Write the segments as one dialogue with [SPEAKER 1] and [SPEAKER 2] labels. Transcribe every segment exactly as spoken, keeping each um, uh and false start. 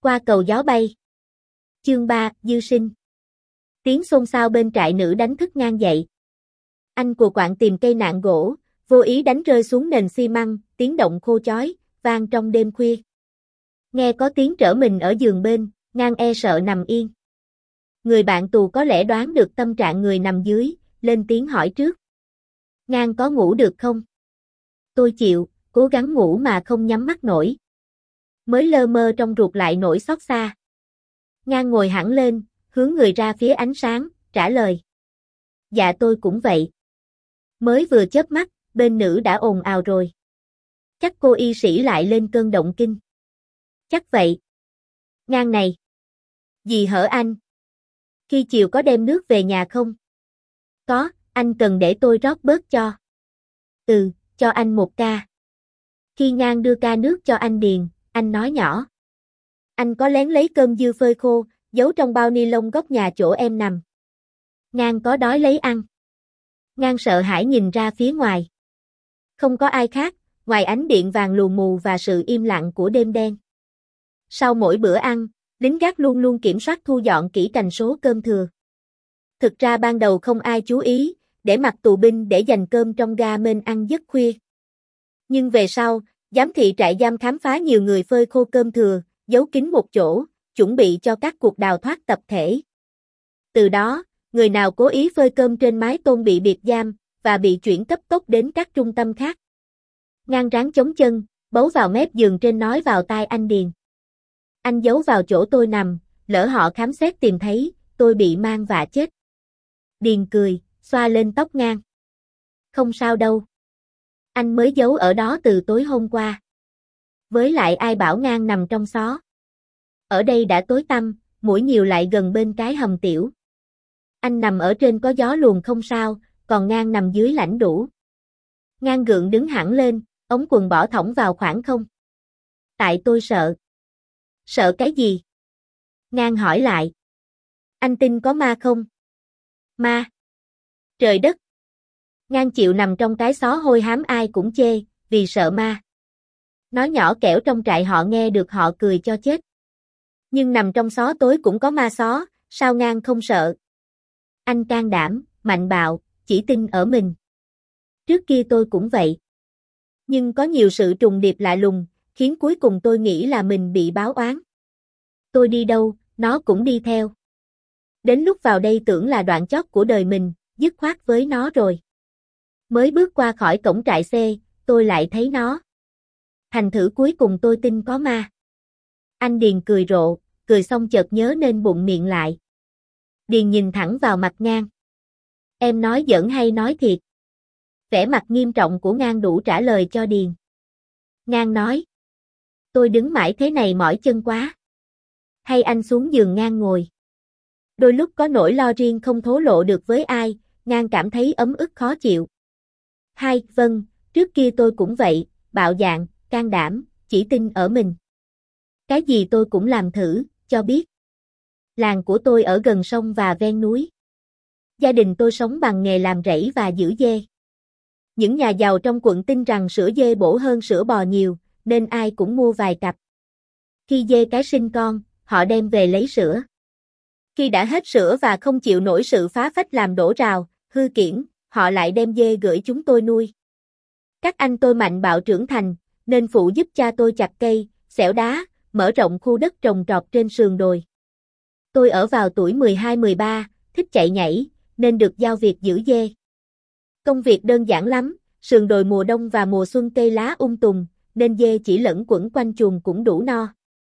[SPEAKER 1] Qua cầu gió bay. Chương ba, Dư sinh. Tiếng xôn xao bên trại nữ đánh thức Ngang dậy. Anh cù quạng tìm cây nạng gỗ, vô ý đánh rơi xuống nền xi măng, tiếng động khô chói, vang trong đêm khuya. Nghe có tiếng trở mình ở giường bên, Ngang e sợ nằm yên. Người bạn tù có lẽ đoán được tâm trạng người nằm dưới, lên tiếng hỏi trước. Ngang có ngủ được không? Tôi chịu, cố gắng ngủ mà không nhắm mắt nổi. Mới lơ mơ trong ruột lại nổi xót xa. Ngang ngồi hẳn lên, hướng người ra phía ánh sáng, trả lời. Dạ tôi cũng vậy. Mới vừa chớp mắt, bên nữ đã ồn ào rồi. Chắc cô y sĩ lại lên cơn động kinh. Chắc vậy. Ngang này. Gì hở anh? Khi chiều có đem nước về nhà không? Có, anh cần để tôi rót bớt cho. Ừ, cho anh một ca. Khi Ngang đưa ca nước cho anh điền, anh nói nhỏ. Anh có lén lấy cơm dư phơi khô, giấu trong bao ni lông góc nhà chỗ em nằm. Ngang có đói lấy ăn. Ngang sợ hãi nhìn ra phía ngoài. Không có ai khác, ngoài ánh điện vàng lù mù và sự im lặng của đêm đen. Sau mỗi bữa ăn, lính gác luôn luôn kiểm soát thu dọn kỹ cành số cơm thừa. Thực ra ban đầu không ai chú ý, để mặc tù binh để dành cơm trong ga mên ăn giấc khuya. Nhưng về sau, giám thị trại giam khám phá nhiều người phơi khô cơm thừa, giấu kín một chỗ, chuẩn bị cho các cuộc đào thoát tập thể. Từ đó, người nào cố ý phơi cơm trên mái tôn bị biệt giam, và bị chuyển cấp tốc đến các trung tâm khác. Ngang ráng chống chân, bấu vào mép giường trên nói vào tai anh Điền. Anh giấu vào chỗ tôi nằm, lỡ họ khám xét tìm thấy, tôi bị mang vạ chết. Điền cười, xoa lên tóc Ngang. Không sao đâu. Anh mới giấu ở đó từ tối hôm qua. Với lại ai bảo Ngang nằm trong xó. Ở đây đã tối tăm, mũi nhiều lại gần bên cái hầm tiểu. Anh nằm ở trên có gió luồn không sao, còn Ngang nằm dưới lãnh đủ. Ngang gượng đứng hẳn lên, ống quần bỏ thõng vào khoảng không. Tại tôi sợ. Sợ cái gì? Ngang hỏi lại. Anh tin có ma không? Ma? Trời đất! Ngang chịu nằm trong cái xó hôi hám ai cũng chê, vì sợ ma. Nói nhỏ kẻo trong trại họ nghe được họ cười cho chết. Nhưng nằm trong xó tối cũng có ma xó, sao Ngang không sợ? Anh can đảm, mạnh bạo, chỉ tin ở mình. Trước kia tôi cũng vậy. Nhưng có nhiều sự trùng điệp lạ lùng, khiến cuối cùng tôi nghĩ là mình bị báo oán. Tôi đi đâu, nó cũng đi theo. Đến lúc vào đây tưởng là đoạn chót của đời mình, dứt khoát với nó rồi. Mới bước qua khỏi cổng trại C, tôi lại thấy nó. Thành thử cuối cùng tôi tin có ma. Anh Điền cười rộ, cười xong chợt nhớ nên bụng miệng lại. Điền nhìn thẳng vào mặt Ngang. Em nói giỡn hay nói thiệt? Vẻ mặt nghiêm trọng của Ngang đủ trả lời cho Điền. Ngang nói. Tôi đứng mãi thế này mỏi chân quá. Hay anh xuống giường Ngang ngồi. Đôi lúc có nỗi lo riêng không thổ lộ được với ai, Ngang cảm thấy ấm ức khó chịu. Hai, vâng, trước kia tôi cũng vậy, bạo dạn, can đảm, chỉ tin ở mình. Cái gì tôi cũng làm thử, cho biết. Làng của tôi ở gần sông và ven núi. Gia đình tôi sống bằng nghề làm rẫy và giữ dê. Những nhà giàu trong quận tin rằng sữa dê bổ hơn sữa bò nhiều, nên ai cũng mua vài cặp. Khi dê cái sinh con, họ đem về lấy sữa. Khi đã hết sữa và không chịu nổi sự phá phách làm đổ rào, hư kiển, họ lại đem dê gửi chúng tôi nuôi. Các anh tôi mạnh bạo trưởng thành, nên phụ giúp cha tôi chặt cây, xẻo đá, mở rộng khu đất trồng trọt trên sườn đồi. Tôi ở vào tuổi mười hai mười ba, thích chạy nhảy, nên được giao việc giữ dê. Công việc đơn giản lắm, sườn đồi mùa đông và mùa xuân cây lá um tùm, nên dê chỉ lẫn quẩn quanh chuồng cũng đủ no.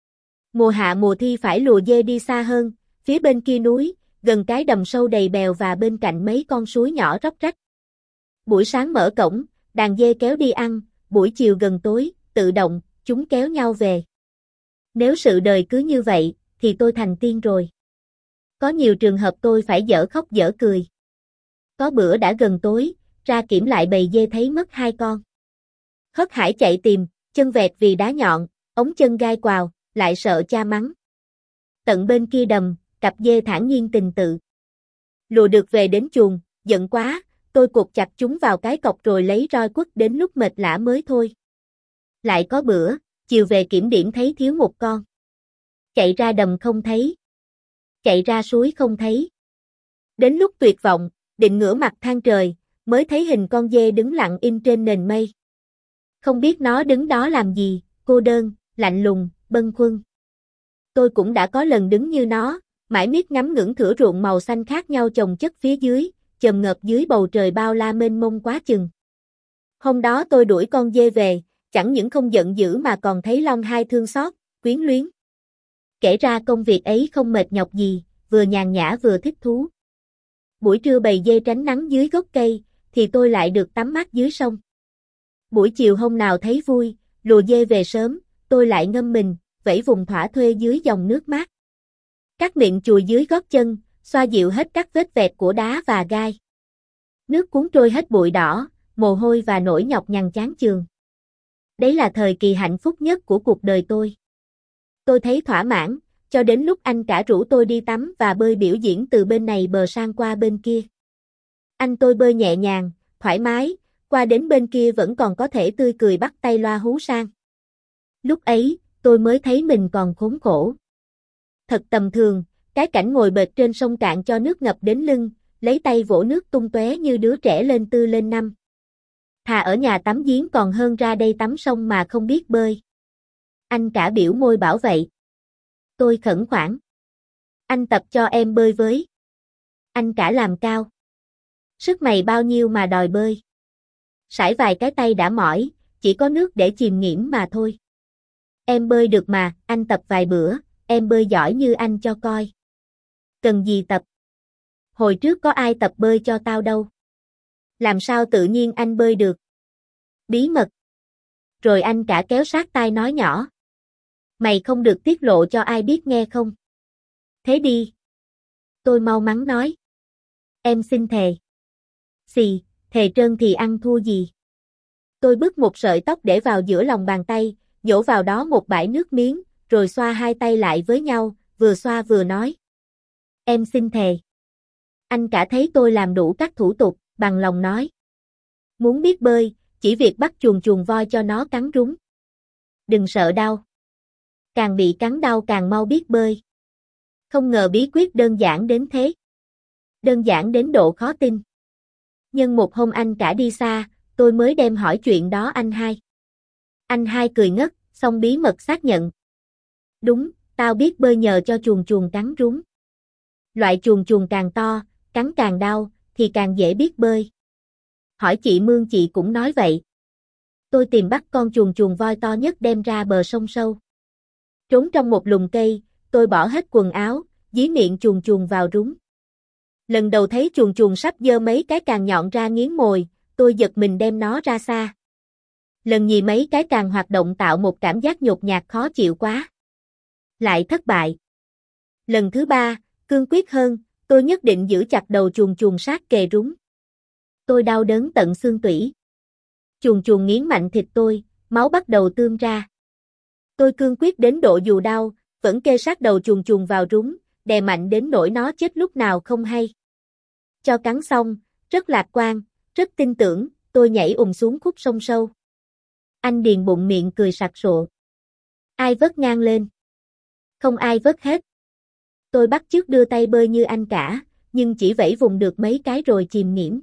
[SPEAKER 1] Mùa hạ mùa thi phải lùa dê đi xa hơn, phía bên kia núi, gần cái đầm sâu đầy bèo và bên cạnh mấy con suối nhỏ róc rách. Buổi sáng mở cổng, đàn dê kéo đi ăn, buổi chiều gần tối, tự động, chúng kéo nhau về. Nếu sự đời cứ như vậy, thì tôi thành tiên rồi. Có nhiều trường hợp tôi phải dở khóc dở cười. Có bữa đã gần tối, ra kiểm lại bầy dê thấy mất hai con. Hớt hải chạy tìm, chân vẹt vì đá nhọn, ống chân gai quào, lại sợ cha mắng. Tận bên kia đầm, cặp dê thản nhiên tình tự. Lùa được về đến chuồng, giận quá, tôi cột chặt chúng vào cái cọc rồi lấy roi quất đến lúc mệt lả mới thôi. Lại có bữa, chiều về kiểm điểm thấy thiếu một con. Chạy ra đầm không thấy. Chạy ra suối không thấy. Đến lúc tuyệt vọng, định ngửa mặt than trời, mới thấy hình con dê đứng lặng im trên nền mây. Không biết nó đứng đó làm gì, cô đơn, lạnh lùng, bâng khuâng. Tôi cũng đã có lần đứng như nó, mãi miết ngắm ngưỡng thửa ruộng màu xanh khác nhau chồng chất phía dưới, chồm ngợp dưới bầu trời bao la mênh mông quá chừng. Hôm đó tôi đuổi con dê về, chẳng những không giận dữ mà còn thấy Long Hai thương xót, quyến luyến. Kể ra công việc ấy không mệt nhọc gì, vừa nhàn nhã vừa thích thú. Buổi trưa bầy dê tránh nắng dưới gốc cây, thì tôi lại được tắm mát dưới sông. Buổi chiều hôm nào thấy vui, lùa dê về sớm, tôi lại ngâm mình, vẫy vùng thỏa thuê dưới dòng nước mát. Cắt miệng chùi dưới gót chân, xoa dịu hết các vết vẹt của đá và gai. Nước cuốn trôi hết bụi đỏ, mồ hôi và nỗi nhọc nhằn chán chường. Đấy là thời kỳ hạnh phúc nhất của cuộc đời tôi. Tôi thấy thỏa mãn, cho đến lúc anh cả rủ tôi đi tắm và bơi biểu diễn từ bên này bờ sang qua bên kia. Anh tôi bơi nhẹ nhàng, thoải mái, qua đến bên kia vẫn còn có thể tươi cười bắt tay loa hú sang. Lúc ấy, tôi mới thấy mình còn khốn khổ. Thật tầm thường, cái cảnh ngồi bệt trên sông cạn cho nước ngập đến lưng, lấy tay vỗ nước tung tóe như đứa trẻ lên tư lên năm. Thà ở nhà tắm giếng còn hơn ra đây tắm sông mà không biết bơi. Anh cả biểu môi bảo vậy. Tôi khẩn khoản. Anh tập cho em bơi với. Anh cả làm cao. Sức mày bao nhiêu mà đòi bơi. Sải vài cái tay đã mỏi, chỉ có nước để chìm nghỉm mà thôi. Em bơi được mà, anh tập vài bữa, em bơi giỏi như anh cho coi. Cần gì tập? Hồi trước có ai tập bơi cho tao đâu. Làm sao tự nhiên anh bơi được? Bí mật. Rồi anh cả kéo sát tai nói nhỏ. Mày không được tiết lộ cho ai biết nghe không? Thế đi. Tôi mau mắn nói. Em xin thề. Xì, thề trơn thì ăn thua gì? Tôi bứt một sợi tóc để vào giữa lòng bàn tay, nhổ vào đó một bãi nước miếng, rồi xoa hai tay lại với nhau, vừa xoa vừa nói. Em xin thề. Anh cả thấy tôi làm đủ các thủ tục, bằng lòng nói. Muốn biết bơi, chỉ việc bắt chuồn chuồn voi cho nó cắn rúng. Đừng sợ đau. Càng bị cắn đau càng mau biết bơi. Không ngờ bí quyết đơn giản đến thế. Đơn giản đến độ khó tin. Nhưng một hôm anh cả đi xa, tôi mới đem hỏi chuyện đó anh hai. Anh hai cười ngất, xong bí mật xác nhận. Đúng, tao biết bơi nhờ cho chuồn chuồn cắn rúng. Loại chuồn chuồn càng to, cắn càng đau, thì càng dễ biết bơi. Hỏi chị Mương chị cũng nói vậy. Tôi tìm bắt con chuồn chuồn voi to nhất đem ra bờ sông sâu. Trốn trong một lùm cây, tôi bỏ hết quần áo, dí miệng chuồn chuồn vào rúng. Lần đầu thấy chuồn chuồn sắp giơ mấy cái càng nhọn ra nghiến mồi, tôi giật mình đem nó ra xa. Lần nhì mấy cái càng hoạt động tạo một cảm giác nhột nhạt khó chịu quá. Lại thất bại. Lần thứ ba, cương quyết hơn, tôi nhất định giữ chặt đầu chuồn chuồn sát kề rúng. Tôi đau đớn tận xương tủy. Chuồn chuồn nghiến mạnh thịt tôi, máu bắt đầu tươm ra. Tôi cương quyết đến độ dù đau, vẫn kê sát đầu chuồn chuồn vào rúng, đè mạnh đến nỗi nó chết lúc nào không hay. Cho cắn xong, rất lạc quan, rất tin tưởng, tôi nhảy ùm xuống khúc sông sâu. Anh Điền bụng miệng cười sặc sụa. Ai vớt ngang lên? Không ai vớt hết. Tôi bắt chước đưa tay bơi như anh cả, nhưng chỉ vẫy vùng được mấy cái rồi chìm nghỉm.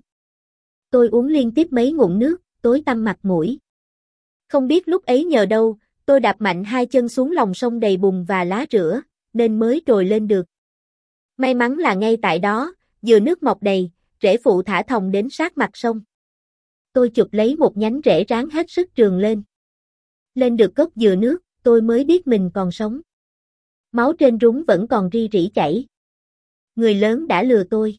[SPEAKER 1] Tôi uống liên tiếp mấy ngụm nước, tối tăm mặt mũi. Không biết lúc ấy nhờ đâu, tôi đạp mạnh hai chân xuống lòng sông đầy bùn và lá rửa, nên mới trồi lên được. May mắn là ngay tại đó, dừa nước mọc đầy, rễ phụ thả thòng đến sát mặt sông. Tôi chụp lấy một nhánh rễ ráng hết sức trườn lên. Lên được gốc dừa nước, tôi mới biết mình còn sống. Máu trên rúng vẫn còn ri rỉ chảy. Người lớn đã lừa tôi.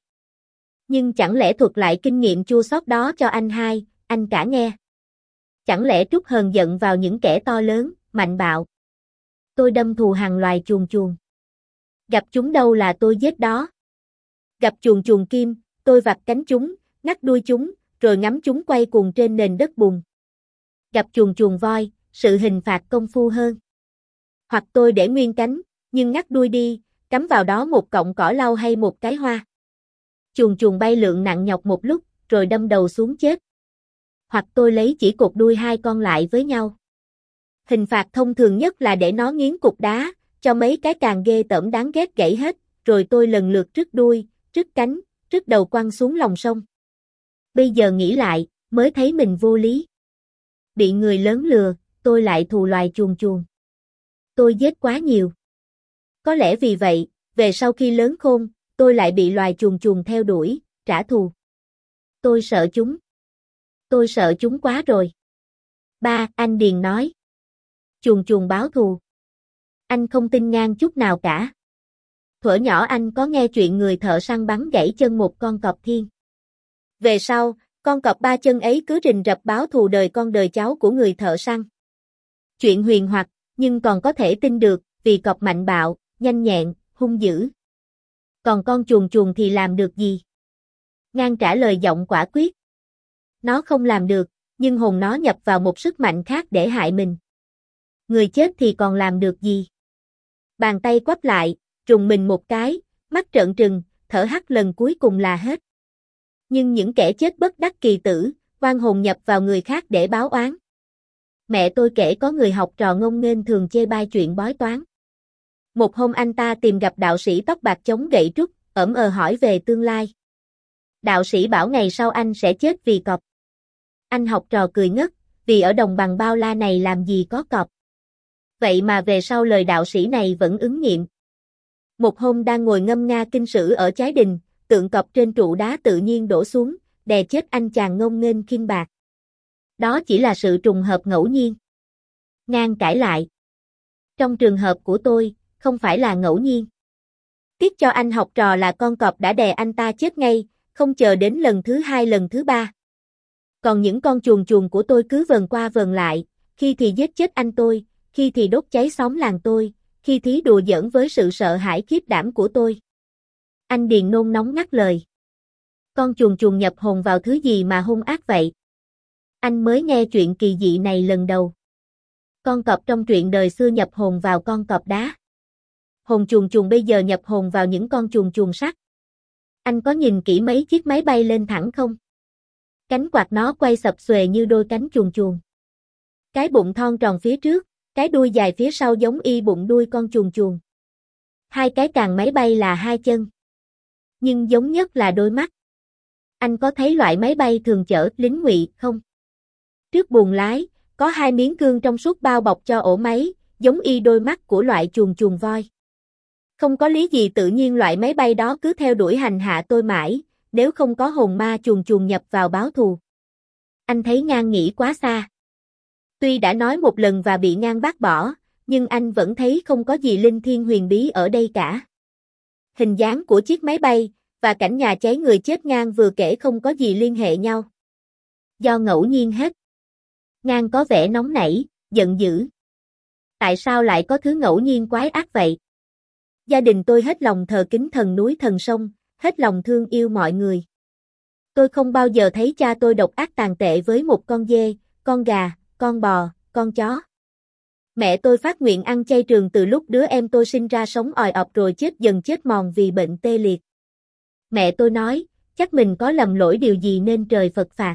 [SPEAKER 1] Nhưng chẳng lẽ thuật lại kinh nghiệm chua xót đó cho anh hai, anh cả nghe? Chẳng lẽ trút hờn giận vào những kẻ to lớn, mạnh bạo? Tôi đâm thù hàng loài chuồn chuồn. Gặp chúng đâu là tôi giết đó. Gặp chuồn chuồn kim, tôi vạch cánh chúng, ngắt đuôi chúng, rồi ngắm chúng quay cuồng trên nền đất bùn. Gặp chuồn chuồn voi, sự hình phạt công phu hơn. Hoặc tôi để nguyên cánh, nhưng ngắt đuôi đi, cắm vào đó một cọng cỏ lau hay một cái hoa. Chuồn chuồn bay lượn nặng nhọc một lúc, rồi đâm đầu xuống chết. Hoặc tôi lấy chỉ cột đuôi hai con lại với nhau. Hình phạt thông thường nhất là để nó nghiến cục đá, cho mấy cái càng ghê tởm đáng ghét gãy hết, rồi tôi lần lượt rứt đuôi, rứt cánh, rứt đầu quăng xuống lòng sông. Bây giờ nghĩ lại, mới thấy mình vô lý. Bị người lớn lừa, tôi lại thù loài chuồn chuồn. Tôi giết quá nhiều. Có lẽ vì vậy, về sau khi lớn khôn, tôi lại bị loài chuồn chuồn theo đuổi, trả thù. Tôi sợ chúng. Tôi sợ chúng quá rồi. Ba, anh Điền nói. Chuồn chuồn báo thù. Anh không tin Ngang chút nào cả. Thuở nhỏ anh có nghe chuyện người thợ săn bắn gãy chân một con cọp thiên. Về sau, con cọp ba chân ấy cứ rình rập báo thù đời con đời cháu của người thợ săn. Chuyện huyền hoặc, nhưng còn có thể tin được, vì cọp mạnh bạo, nhanh nhẹn, hung dữ. Còn con chuồn chuồn thì làm được gì? Ngang trả lời giọng quả quyết. Nó không làm được, nhưng hồn nó nhập vào một sức mạnh khác để hại mình. Người chết thì còn làm được gì? Bàn tay quắp lại, rùng mình một cái, mắt trợn trừng, thở hắt lần cuối cùng là hết. Nhưng những kẻ chết bất đắc kỳ tử, oan hồn nhập vào người khác để báo oán. Mẹ tôi kể có người học trò ngông nghênh thường chê bai chuyện bói toán. Một hôm anh ta tìm gặp đạo sĩ tóc bạc chống gậy trúc, ỡm ờ hỏi về tương lai. Đạo sĩ bảo ngày sau anh sẽ chết vì cọp. Anh học trò cười ngất, vì ở đồng bằng bao la này làm gì có cọp. Vậy mà về sau lời đạo sĩ này vẫn ứng nghiệm. Một hôm đang ngồi ngâm nga kinh sử ở Chái Đình, tượng cọp trên trụ đá tự nhiên đổ xuống, đè chết anh chàng ngông nghênh khiên bạc. Đó chỉ là sự trùng hợp ngẫu nhiên. Ngang cãi lại. Trong trường hợp của tôi, không phải là ngẫu nhiên. Tiếc cho anh học trò là con cọp đã đè anh ta chết ngay, không chờ đến lần thứ hai lần thứ ba. Còn những con chuồn chuồn của tôi cứ vờn qua vờn lại, khi thì giết chết anh tôi, khi thì đốt cháy xóm làng tôi, khi thí đùa giỡn với sự sợ hãi khiếp đảm của tôi. Anh Điền nôn nóng ngắt lời. Con chuồn chuồn nhập hồn vào thứ gì mà hung ác vậy? Anh mới nghe chuyện kỳ dị này lần đầu. Con cọp trong truyện đời xưa nhập hồn vào con cọp đá. Hồn chuồn chuồn bây giờ nhập hồn vào những con chuồn chuồn sắt. Anh có nhìn kỹ mấy chiếc máy bay lên thẳng không? Cánh quạt nó quay sập xuề như đôi cánh chuồn chuồn. Cái bụng thon tròn phía trước, cái đuôi dài phía sau giống y bụng đuôi con chuồn chuồn. Hai cái càng máy bay là hai chân. Nhưng giống nhất là đôi mắt. Anh có thấy loại máy bay thường chở lính ngụy không? Trước buồng lái, có hai miếng gương trong suốt bao bọc cho ổ máy, giống y đôi mắt của loại chuồn chuồn voi. Không có lý gì tự nhiên loại máy bay đó cứ theo đuổi hành hạ tôi mãi, nếu không có hồn ma chuồn chuồn nhập vào báo thù. Anh thấy Ngang nghĩ quá xa. Tuy đã nói một lần và bị Ngang bác bỏ, nhưng anh vẫn thấy không có gì linh thiêng huyền bí ở đây cả. Hình dáng của chiếc máy bay, và cảnh nhà cháy người chết Ngang vừa kể không có gì liên hệ nhau. Do ngẫu nhiên hết. Ngang có vẻ nóng nảy, giận dữ. Tại sao lại có thứ ngẫu nhiên quái ác vậy? Gia đình tôi hết lòng thờ kính thần núi thần sông, hết lòng thương yêu mọi người. Tôi không bao giờ thấy cha tôi độc ác tàn tệ với một con dê, con gà, con bò, con chó. Mẹ tôi phát nguyện ăn chay trường từ lúc đứa em tôi sinh ra sống òi ọc rồi chết dần chết mòn vì bệnh tê liệt. Mẹ tôi nói, chắc mình có lầm lỗi điều gì nên trời Phật phạt.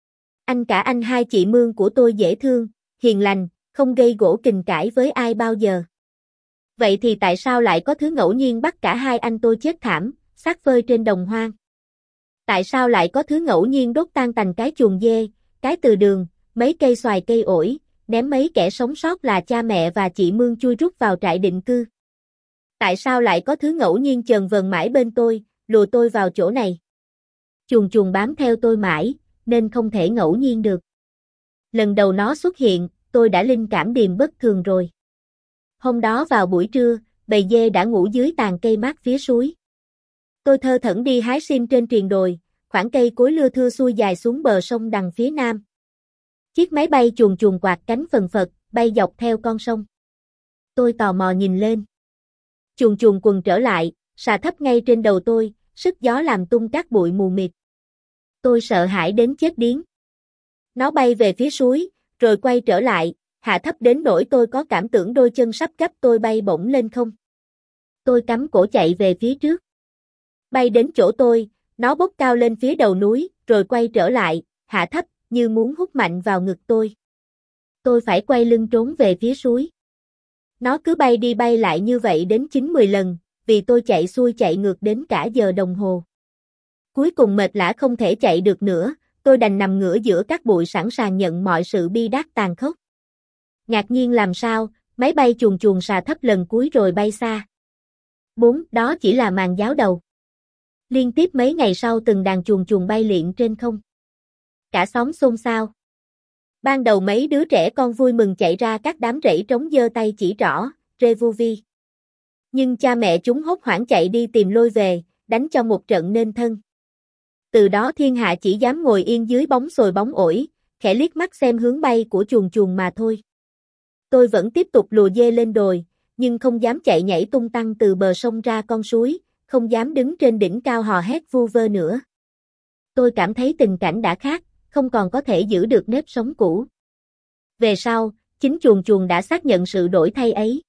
[SPEAKER 1] Anh cả anh hai chị Mương của tôi dễ thương, hiền lành, không gây gổ kình cãi với ai bao giờ. Vậy thì tại sao lại có thứ ngẫu nhiên bắt cả hai anh tôi chết thảm, xác phơi trên đồng hoang? Tại sao lại có thứ ngẫu nhiên đốt tan tành cái chuồng dê, cái từ đường, mấy cây xoài cây ổi, ném mấy kẻ sống sót là cha mẹ và chị Mương chui rút vào trại định cư? Tại sao lại có thứ ngẫu nhiên chờn vờn mãi bên tôi, lùa tôi vào chỗ này? Chuồn chuồn bám theo tôi mãi, nên không thể ngẫu nhiên được. Lần đầu nó xuất hiện, tôi đã linh cảm điềm bất thường rồi. Hôm đó vào buổi trưa, bầy dê đã ngủ dưới tàn cây mát phía suối. Tôi thơ thẩn đi hái sim trên triền đồi, khoảng cây cối lưa thưa xuôi dài xuống bờ sông đằng phía nam. Chiếc máy bay chuồn chuồn quạt cánh phần phật, bay dọc theo con sông. Tôi tò mò nhìn lên. Chuồn chuồn quần trở lại, xà thấp ngay trên đầu tôi, sức gió làm tung các bụi mù mịt. Tôi sợ hãi đến chết điếng. Nó bay về phía suối, rồi quay trở lại, hạ thấp đến nỗi tôi có cảm tưởng đôi chân sắp gấp tôi bay bổng lên không. Tôi cắm cổ chạy về phía trước. Bay đến chỗ tôi, nó bốc cao lên phía đầu núi, rồi quay trở lại, hạ thấp, như muốn hút mạnh vào ngực tôi. Tôi phải quay lưng trốn về phía suối. Nó cứ bay đi bay lại như vậy đến chín mười lần, vì tôi chạy xuôi chạy ngược đến cả giờ đồng hồ. Cuối cùng mệt lả không thể chạy được nữa, tôi đành nằm ngửa giữa các bụi sẵn sàng nhận mọi sự bi đát tàn khốc. Ngạc nhiên làm sao, máy bay chuồn chuồn xà thấp lần cuối rồi bay xa. bốn. Đó chỉ là màn giáo đầu. Liên tiếp mấy ngày sau từng đàn chuồn chuồn bay liệng trên không. Cả xóm xôn xao. Ban đầu mấy đứa trẻ con vui mừng chạy ra các đám rẫy trống giơ tay chỉ trỏ, rê vu vi. Nhưng cha mẹ chúng hốt hoảng chạy đi tìm lôi về, đánh cho một trận nên thân. Từ đó thiên hạ chỉ dám ngồi yên dưới bóng xồi bóng ổi, khẽ liếc mắt xem hướng bay của chuồn chuồn mà thôi. Tôi vẫn tiếp tục lùa dê lên đồi, nhưng không dám chạy nhảy tung tăng từ bờ sông ra con suối, không dám đứng trên đỉnh cao hò hét vu vơ nữa. Tôi cảm thấy tình cảnh đã khác, không còn có thể giữ được nếp sống cũ. Về sau, chính chuồn chuồn đã xác nhận sự đổi thay ấy.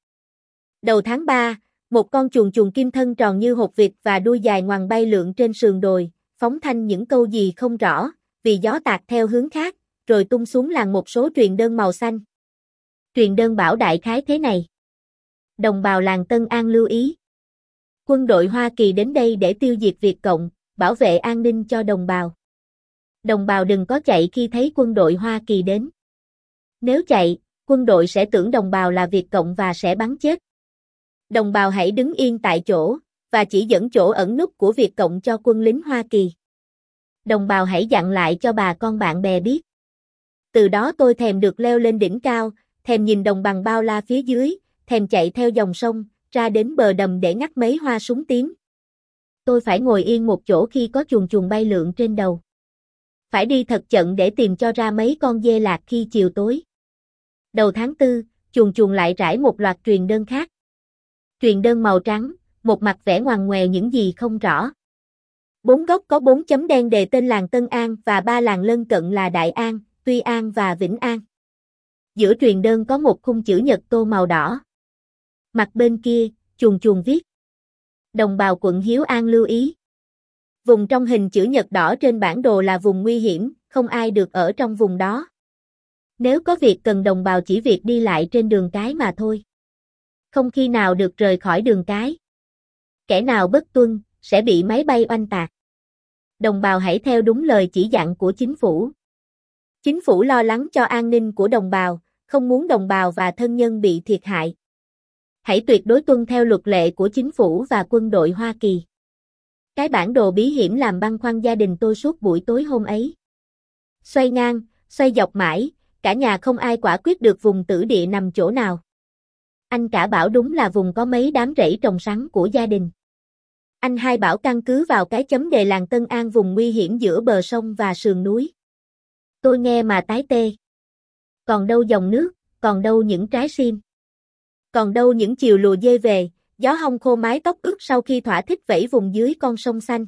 [SPEAKER 1] Đầu tháng ba, một con chuồn chuồn kim thân tròn như hột vịt và đuôi dài ngoằn bay lượn trên sườn đồi, phóng thanh những câu gì không rõ, vì gió tạt theo hướng khác, rồi tung xuống làng một số truyền đơn màu xanh. Truyền đơn bảo đại khái thế này. Đồng bào làng Tân An lưu ý. Quân đội Hoa Kỳ đến đây để tiêu diệt Việt Cộng, bảo vệ an ninh cho đồng bào. Đồng bào đừng có chạy khi thấy quân đội Hoa Kỳ đến. Nếu chạy, quân đội sẽ tưởng đồng bào là Việt Cộng và sẽ bắn chết. Đồng bào hãy đứng yên tại chỗ, và chỉ dẫn chỗ ẩn núp của Việt Cộng cho quân lính Hoa Kỳ. Đồng bào hãy dặn lại cho bà con bạn bè biết. Từ đó tôi thèm được leo lên đỉnh cao, thèm nhìn đồng bằng bao la phía dưới, thèm chạy theo dòng sông, ra đến bờ đầm để ngắt mấy hoa súng tím. Tôi phải ngồi yên một chỗ khi có chuồn chuồn bay lượn trên đầu. Phải đi thật chậm để tìm cho ra mấy con dê lạc khi chiều tối. Đầu tháng tư, chuồn chuồn lại rải một loạt truyền đơn khác. Truyền đơn màu trắng, một mặt vẽ ngoằn ngoèo những gì không rõ. Bốn góc có bốn chấm đen đề tên làng Tân An và ba làng lân cận là Đại An, Tuy An và Vĩnh An. Giữa truyền đơn có một khung chữ nhật tô màu đỏ. Mặt bên kia, chuồn chuồn viết. Đồng bào quận Hiếu An lưu ý. Vùng trong hình chữ nhật đỏ trên bản đồ là vùng nguy hiểm, không ai được ở trong vùng đó. Nếu có việc cần đồng bào chỉ việc đi lại trên đường cái mà thôi. Không khi nào được rời khỏi đường cái. Kẻ nào bất tuân, sẽ bị máy bay oanh tạc. Đồng bào hãy theo đúng lời chỉ dặn của chính phủ. Chính phủ lo lắng cho an ninh của đồng bào, không muốn đồng bào và thân nhân bị thiệt hại. Hãy tuyệt đối tuân theo luật lệ của chính phủ và quân đội Hoa Kỳ. Cái bản đồ bí hiểm làm băn khoăn gia đình tôi suốt buổi tối hôm ấy. Xoay ngang, xoay dọc mãi, cả nhà không ai quả quyết được vùng tử địa nằm chỗ nào. Anh cả bảo đúng là vùng có mấy đám rẫy trồng sắn của gia đình. Anh hai bảo căn cứ vào cái chấm đề làng Tân An vùng nguy hiểm giữa bờ sông và sườn núi. Tôi nghe mà tái tê. Còn đâu dòng nước, còn đâu những trái sim. Còn đâu những chiều lùa dê về, gió hong khô mái tóc ướt sau khi thỏa thích vẫy vùng dưới con sông xanh.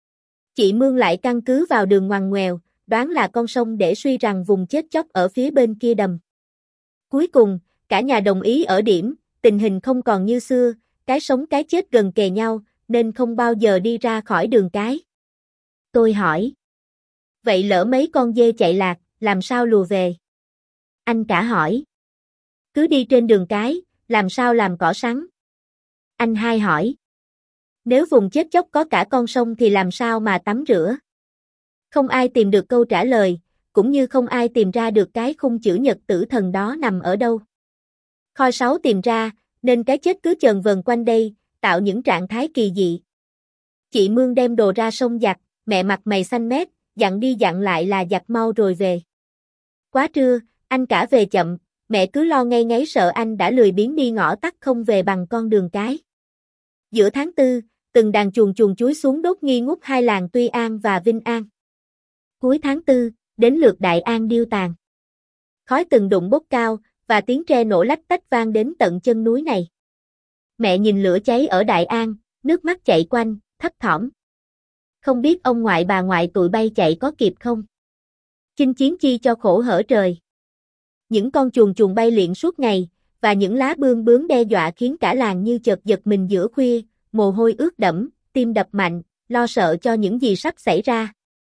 [SPEAKER 1] Chị Mương lại căn cứ vào đường ngoằn ngoèo, đoán là con sông để suy rằng vùng chết chóc ở phía bên kia đầm. Cuối cùng, cả nhà đồng ý ở điểm, tình hình không còn như xưa, cái sống cái chết gần kề nhau, nên không bao giờ đi ra khỏi đường cái. Tôi hỏi. Vậy lỡ mấy con dê chạy lạc, làm sao lùa về? Anh cả hỏi. Cứ đi trên đường cái, làm sao làm cỏ sắn? Anh hai hỏi. Nếu vùng chết chóc có cả con sông thì làm sao mà tắm rửa? Không ai tìm được câu trả lời, cũng như không ai tìm ra được cái khung chữ nhật tử thần đó nằm ở đâu. Khoi sáu tìm ra, nên cái chết cứ chờn vờn quanh đây, tạo những trạng thái kỳ dị. Chị Mương đem đồ ra sông giặt, mẹ mặt mày xanh mét, dặn đi dặn lại là giặt mau rồi về. Quá trưa, anh cả về chậm, mẹ cứ lo ngay ngáy sợ anh đã lười biếng đi ngõ tắt không về bằng con đường cái. Giữa tháng tư, từng đàn chuồn chuồn chúi xuống đốt nghi ngút hai làng Tuy An và Vinh An. Cuối tháng tư, đến lượt Đại An điêu tàn. Khói từng đụng bốc cao, và tiếng tre nổ lách tách vang đến tận chân núi này. Mẹ nhìn lửa cháy ở Đại An, nước mắt chảy quanh, thấp thỏm. Không biết ông ngoại bà ngoại tụi bay chạy có kịp không? Chinh chiến chi cho khổ hở trời. Những con chuồn chuồn bay liệng suốt ngày, và những lá bươm bướm đe dọa khiến cả làng như chợt giật mình giữa khuya, mồ hôi ướt đẫm, tim đập mạnh, lo sợ cho những gì sắp xảy ra.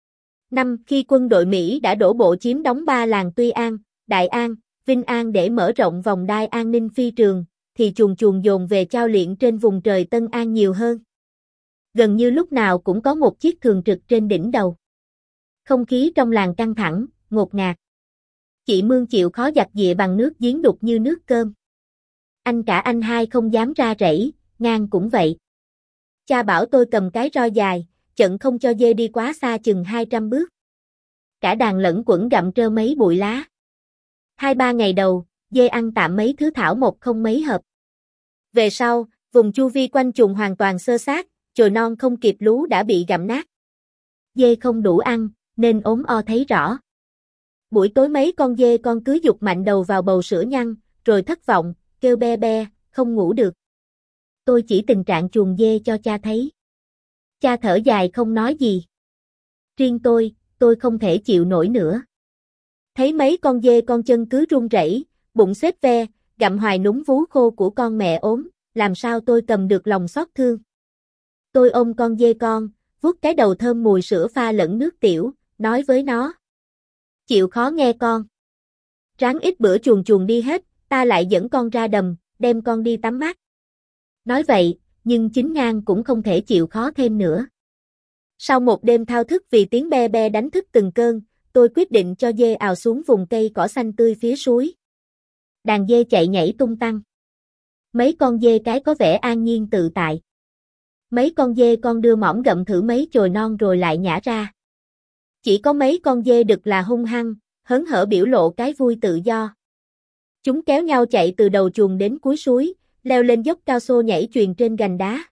[SPEAKER 1] Năm, khi quân đội Mỹ đã đổ bộ chiếm đóng ba làng Tuy An, Đại An, Vinh An để mở rộng vòng đai an ninh phi trường, thì chuồn chuồn dồn về chao luyện trên vùng trời Tân An nhiều hơn. Gần như lúc nào cũng có một chiếc thường trực trên đỉnh đầu. Không khí trong làng căng thẳng, ngột ngạt. Chị Mương chịu khó giặt giụa bằng nước giếng đục như nước cơm. Anh cả anh hai không dám ra rẫy, Ngang cũng vậy. Cha bảo tôi cầm cái roi dài, chận không cho dê đi quá xa chừng hai trăm bước. Cả đàn lẫn quẩn gặm trơ mấy bụi lá. Hai ba ngày đầu, dê ăn tạm mấy thứ thảo mộc không mấy hợp. Về sau, vùng chu vi quanh chuồng hoàn toàn xơ xác, chồi non không kịp lú đã bị gặm nát. Dê không đủ ăn, nên ốm o thấy rõ. Buổi tối mấy con dê con cứ giục mạnh đầu vào bầu sữa nhăn, rồi thất vọng, kêu be be, không ngủ được. Tôi chỉ tình trạng chuồng dê cho cha thấy. Cha thở dài không nói gì. Riêng tôi, tôi không thể chịu nổi nữa. Thấy mấy con dê con chân cứ run rẩy, bụng xếp ve, gặm hoài núm vú khô của con mẹ ốm, làm sao tôi cầm được lòng xót thương. Tôi ôm con dê con, vuốt cái đầu thơm mùi sữa pha lẫn nước tiểu, nói với nó. Chịu khó nghe con. Ráng ít bữa chuồn chuồn đi hết, ta lại dẫn con ra đầm, đem con đi tắm mát. Nói vậy, nhưng chính Ngang cũng không thể chịu khó thêm nữa. Sau một đêm thao thức vì tiếng be be đánh thức từng cơn, tôi quyết định cho dê ào xuống vùng cây cỏ xanh tươi phía suối. Đàn dê chạy nhảy tung tăng. Mấy con dê cái có vẻ an nhiên tự tại. Mấy con dê con đưa mỏm gặm thử mấy chồi non rồi lại nhả ra. Chỉ có mấy con dê đực là hung hăng, hớn hở biểu lộ cái vui tự do. Chúng kéo nhau chạy từ đầu chuồng đến cuối suối, leo lên dốc cao xô nhảy chuyền trên gành đá.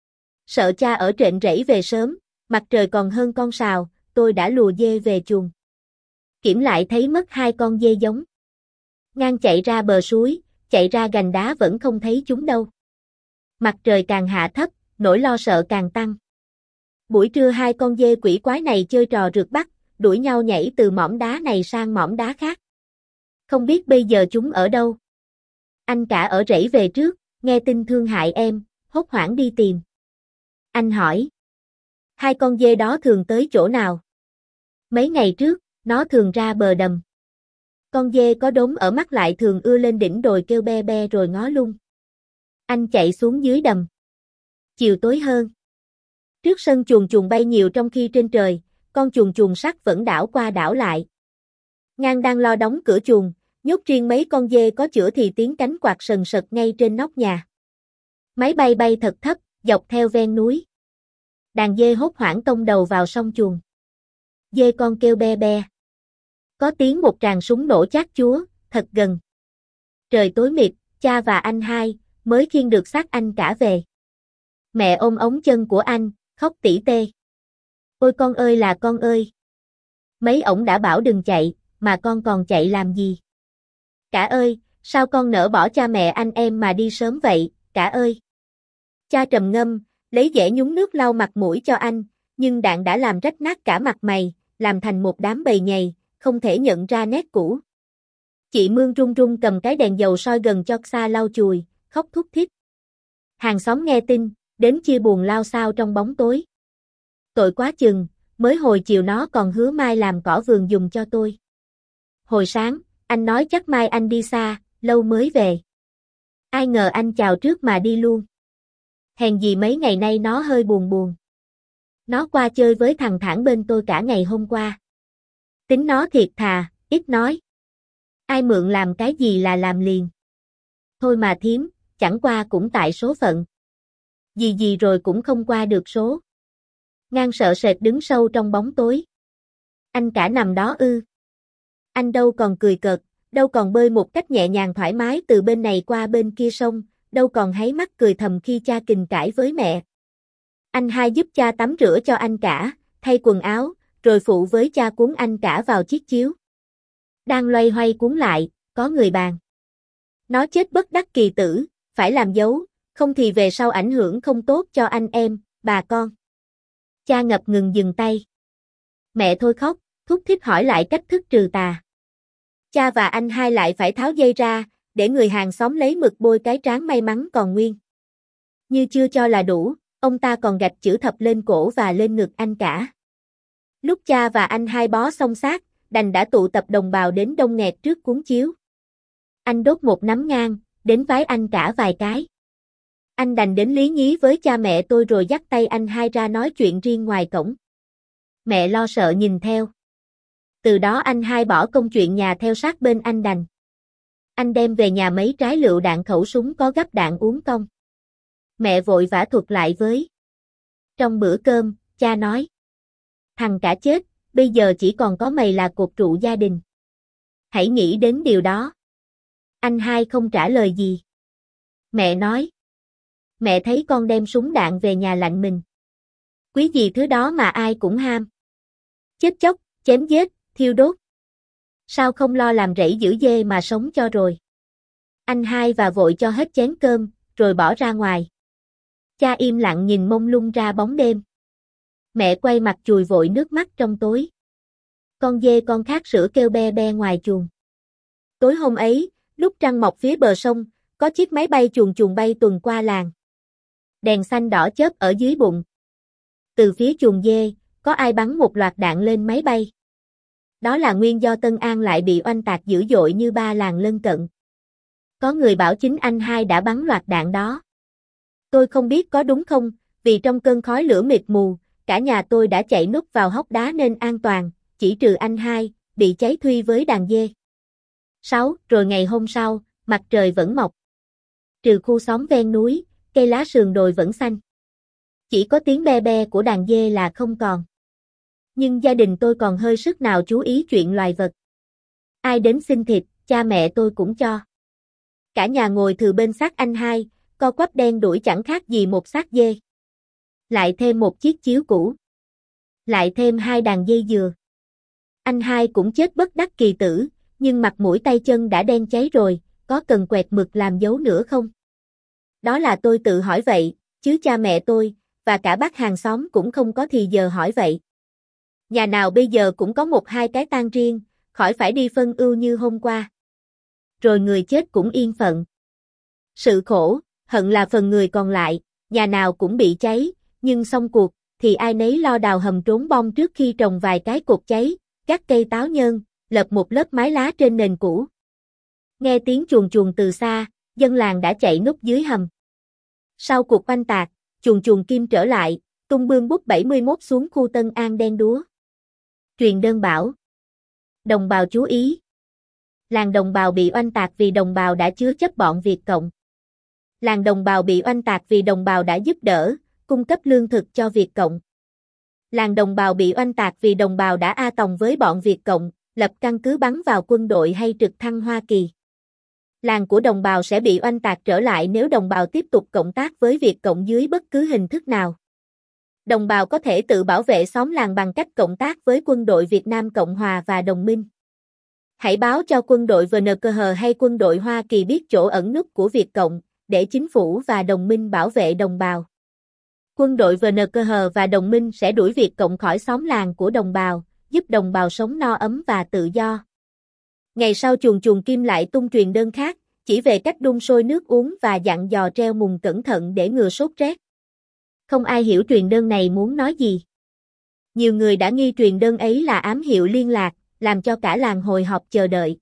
[SPEAKER 1] Sợ cha ở trện rẫy về sớm, mặt trời còn hơn con sào, tôi đã lùa dê về chuồng. Kiểm lại thấy mất hai con dê giống. Ngang chạy ra bờ suối, chạy ra gành đá vẫn không thấy chúng đâu. Mặt trời càng hạ thấp, nỗi lo sợ càng tăng. Buổi trưa hai con dê quỷ quái này chơi trò rượt bắt, đuổi nhau nhảy từ mỏm đá này sang mỏm đá khác. Không biết bây giờ chúng ở đâu. Anh cả ở rẫy về trước, nghe tin thương hại em, hốt hoảng đi tìm. Anh hỏi. Hai con dê đó thường tới chỗ nào? Mấy ngày trước, nó thường ra bờ đầm. Con dê có đốm ở mắt lại thường ưa lên đỉnh đồi kêu be be rồi ngó lung. Anh chạy xuống dưới đầm. Chiều tối hơn. Trước sân chuồn chuồn bay nhiều trong khi trên trời, con chuồn chuồn sắt vẫn đảo qua đảo lại. Ngang đang lo đóng cửa chuồng, nhốt riêng mấy con dê có chữa thì tiếng cánh quạt sần sật ngay trên nóc nhà. Máy bay bay thật thấp, dọc theo ven núi. Đàn dê hốt hoảng tông đầu vào sông chuồng. Dê con kêu be be. Có tiếng một tràng súng nổ chát chúa, thật gần. Trời tối mịt, cha và anh hai mới khiêng được xác anh cả về. Mẹ ôm ống chân của anh, khóc tỉ tê. Ôi con ơi là con ơi. Mấy ổng đã bảo đừng chạy, mà con còn chạy làm gì? Cả ơi, sao con nỡ bỏ cha mẹ anh em mà đi sớm vậy, cả ơi. Cha trầm ngâm, lấy dẻ nhúng nước lau mặt mũi cho anh, nhưng đạn đã làm rách nát cả mặt mày, làm thành một đám bầy nhầy, không thể nhận ra nét cũ. Chị Mương run run cầm cái đèn dầu soi gần cho xa lau chùi, khóc thút thít. Hàng xóm nghe tin, đến chia buồn lao sao trong bóng tối. Tội quá chừng, mới hồi chiều nó còn hứa mai làm cỏ vườn dùng cho tôi. Hồi sáng, anh nói chắc mai anh đi xa, lâu mới về. Ai ngờ anh chào trước mà đi luôn. Hèn gì mấy ngày nay nó hơi buồn buồn. Nó qua chơi với thằng Thản bên tôi cả ngày hôm qua. Tính nó thiệt thà, ít nói. Ai mượn làm cái gì là làm liền. Thôi mà thím, chẳng qua cũng tại số phận. Gì gì rồi cũng không qua được số. Ngang sợ sệt đứng sâu trong bóng tối. Anh cả nằm đó ư. Anh đâu còn cười cợt, đâu còn bơi một cách nhẹ nhàng thoải mái từ bên này qua bên kia sông, đâu còn háy mắt cười thầm khi cha kình cãi với mẹ. Anh hai giúp cha tắm rửa cho anh cả, thay quần áo, rồi phụ với cha cuốn anh cả vào chiếc chiếu. Đang loay hoay cuốn lại, có người bàn. Nó chết bất đắc kỳ tử, phải làm dấu, không thì về sau ảnh hưởng không tốt cho anh em, bà con. Cha ngập ngừng dừng tay. Mẹ thôi khóc, thúc thích hỏi lại cách thức trừ tà. Cha và anh hai lại phải tháo dây ra, để người hàng xóm lấy mực bôi cái trán may mắn còn nguyên. Như chưa cho là đủ, ông ta còn gạch chữ thập lên cổ và lên ngực anh cả. Lúc cha và anh hai bó xong xác, đành đã tụ tập đồng bào đến đông nghẹt trước cuốn chiếu. Anh đốt một nắm nhang, đến vái anh cả vài cái. Anh đành đến lý nhí với cha mẹ tôi rồi dắt tay anh hai ra nói chuyện riêng ngoài cổng. Mẹ lo sợ nhìn theo. Từ đó anh hai bỏ công chuyện nhà theo sát bên anh đành. Anh đem về nhà mấy trái lựu đạn khẩu súng có gắp đạn uống cong. Mẹ vội vã thuật lại với. Trong bữa cơm, cha nói. Thằng cả chết, bây giờ chỉ còn có mày là cột trụ gia đình. Hãy nghĩ đến điều đó. Anh hai không trả lời gì. Mẹ nói. Mẹ thấy con đem súng đạn về nhà lạnh mình. Quý gì thứ đó mà ai cũng ham. Chết chóc, chém giết, thiêu đốt. Sao không lo làm rẫy giữ dê mà sống cho rồi. Anh hai và vội cho hết chén cơm, rồi bỏ ra ngoài. Cha im lặng nhìn mông lung ra bóng đêm. Mẹ quay mặt chùi vội nước mắt trong tối. Con dê con khác sữa kêu be be ngoài chuồng. Tối hôm ấy, lúc trăng mọc phía bờ sông, có chiếc máy bay chuồn chuồn bay tuần qua làng. Đèn xanh đỏ chớp ở dưới bụng. Từ phía chuồng dê, có ai bắn một loạt đạn lên máy bay. Đó là nguyên do Tân An lại bị oanh tạc dữ dội như ba làng lân cận. Có người bảo chính anh hai đã bắn loạt đạn đó. Tôi không biết có đúng không, vì trong cơn khói lửa mịt mù, cả nhà tôi đã chạy núp vào hốc đá nên an toàn, chỉ trừ anh hai, bị cháy thuy với đàn dê. sáu. Rồi ngày hôm sau, mặt trời vẫn mọc. Trừ khu xóm ven núi, cây lá sườn đồi vẫn xanh. Chỉ có tiếng be be của đàn dê là không còn. Nhưng gia đình tôi còn hơi sức nào chú ý chuyện loài vật. Ai đến xin thịt, cha mẹ tôi cũng cho. Cả nhà ngồi thừa bên xác anh hai, co quắp đen đuổi chẳng khác gì một xác dê. Lại thêm một chiếc chiếu cũ. Lại thêm hai đàn dây dừa. Anh hai cũng chết bất đắc kỳ tử, nhưng mặt mũi tay chân đã đen cháy rồi, có cần quẹt mực làm dấu nữa không? Đó là tôi tự hỏi vậy, chứ cha mẹ tôi, và cả bác hàng xóm cũng không có thì giờ hỏi vậy. Nhà nào bây giờ cũng có một hai cái tang riêng, khỏi phải đi phân ưu như hôm qua. Rồi người chết cũng yên phận. Sự khổ, hận là phần người còn lại, nhà nào cũng bị cháy, nhưng xong cuộc, thì ai nấy lo đào hầm trốn bom trước khi trồng vài cái cột cháy, cắt cây táo nhơn, lợp một lớp mái lá trên nền cũ. Nghe tiếng chuồn chuồn từ xa, dân làng đã chạy núp dưới hầm. Sau cuộc oanh tạc, chuồn chuồn kim trở lại, tung bươm bút bảy mươi mốt xuống khu Tân An đen đúa. Truyền đơn bảo. Đồng bào chú ý. Làng đồng bào bị oanh tạc vì đồng bào đã chứa chấp bọn Việt Cộng. Làng đồng bào bị oanh tạc vì đồng bào đã giúp đỡ, cung cấp lương thực cho Việt Cộng. Làng đồng bào bị oanh tạc vì đồng bào đã a tòng với bọn Việt Cộng, lập căn cứ bắn vào quân đội hay trực thăng Hoa Kỳ. Làng của đồng bào sẽ bị oanh tạc trở lại nếu đồng bào tiếp tục cộng tác với Việt Cộng dưới bất cứ hình thức nào. Đồng bào có thể tự bảo vệ xóm làng bằng cách cộng tác với quân đội Việt Nam Cộng Hòa và đồng minh. Hãy báo cho quân đội vê en ca hờ hay quân đội Hoa Kỳ biết chỗ ẩn núp của Việt Cộng, để chính phủ và đồng minh bảo vệ đồng bào. Quân đội vê en ca hờ và đồng minh sẽ đuổi Việt Cộng khỏi xóm làng của đồng bào, giúp đồng bào sống no ấm và tự do. Ngày sau chuồn chuồn kim lại tung truyền đơn khác, chỉ về cách đun sôi nước uống và dặn dò treo mùng cẩn thận để ngừa sốt rét. Không ai hiểu truyền đơn này muốn nói gì. Nhiều người đã nghi truyền đơn ấy là ám hiệu liên lạc, làm cho cả làng hồi họp chờ đợi.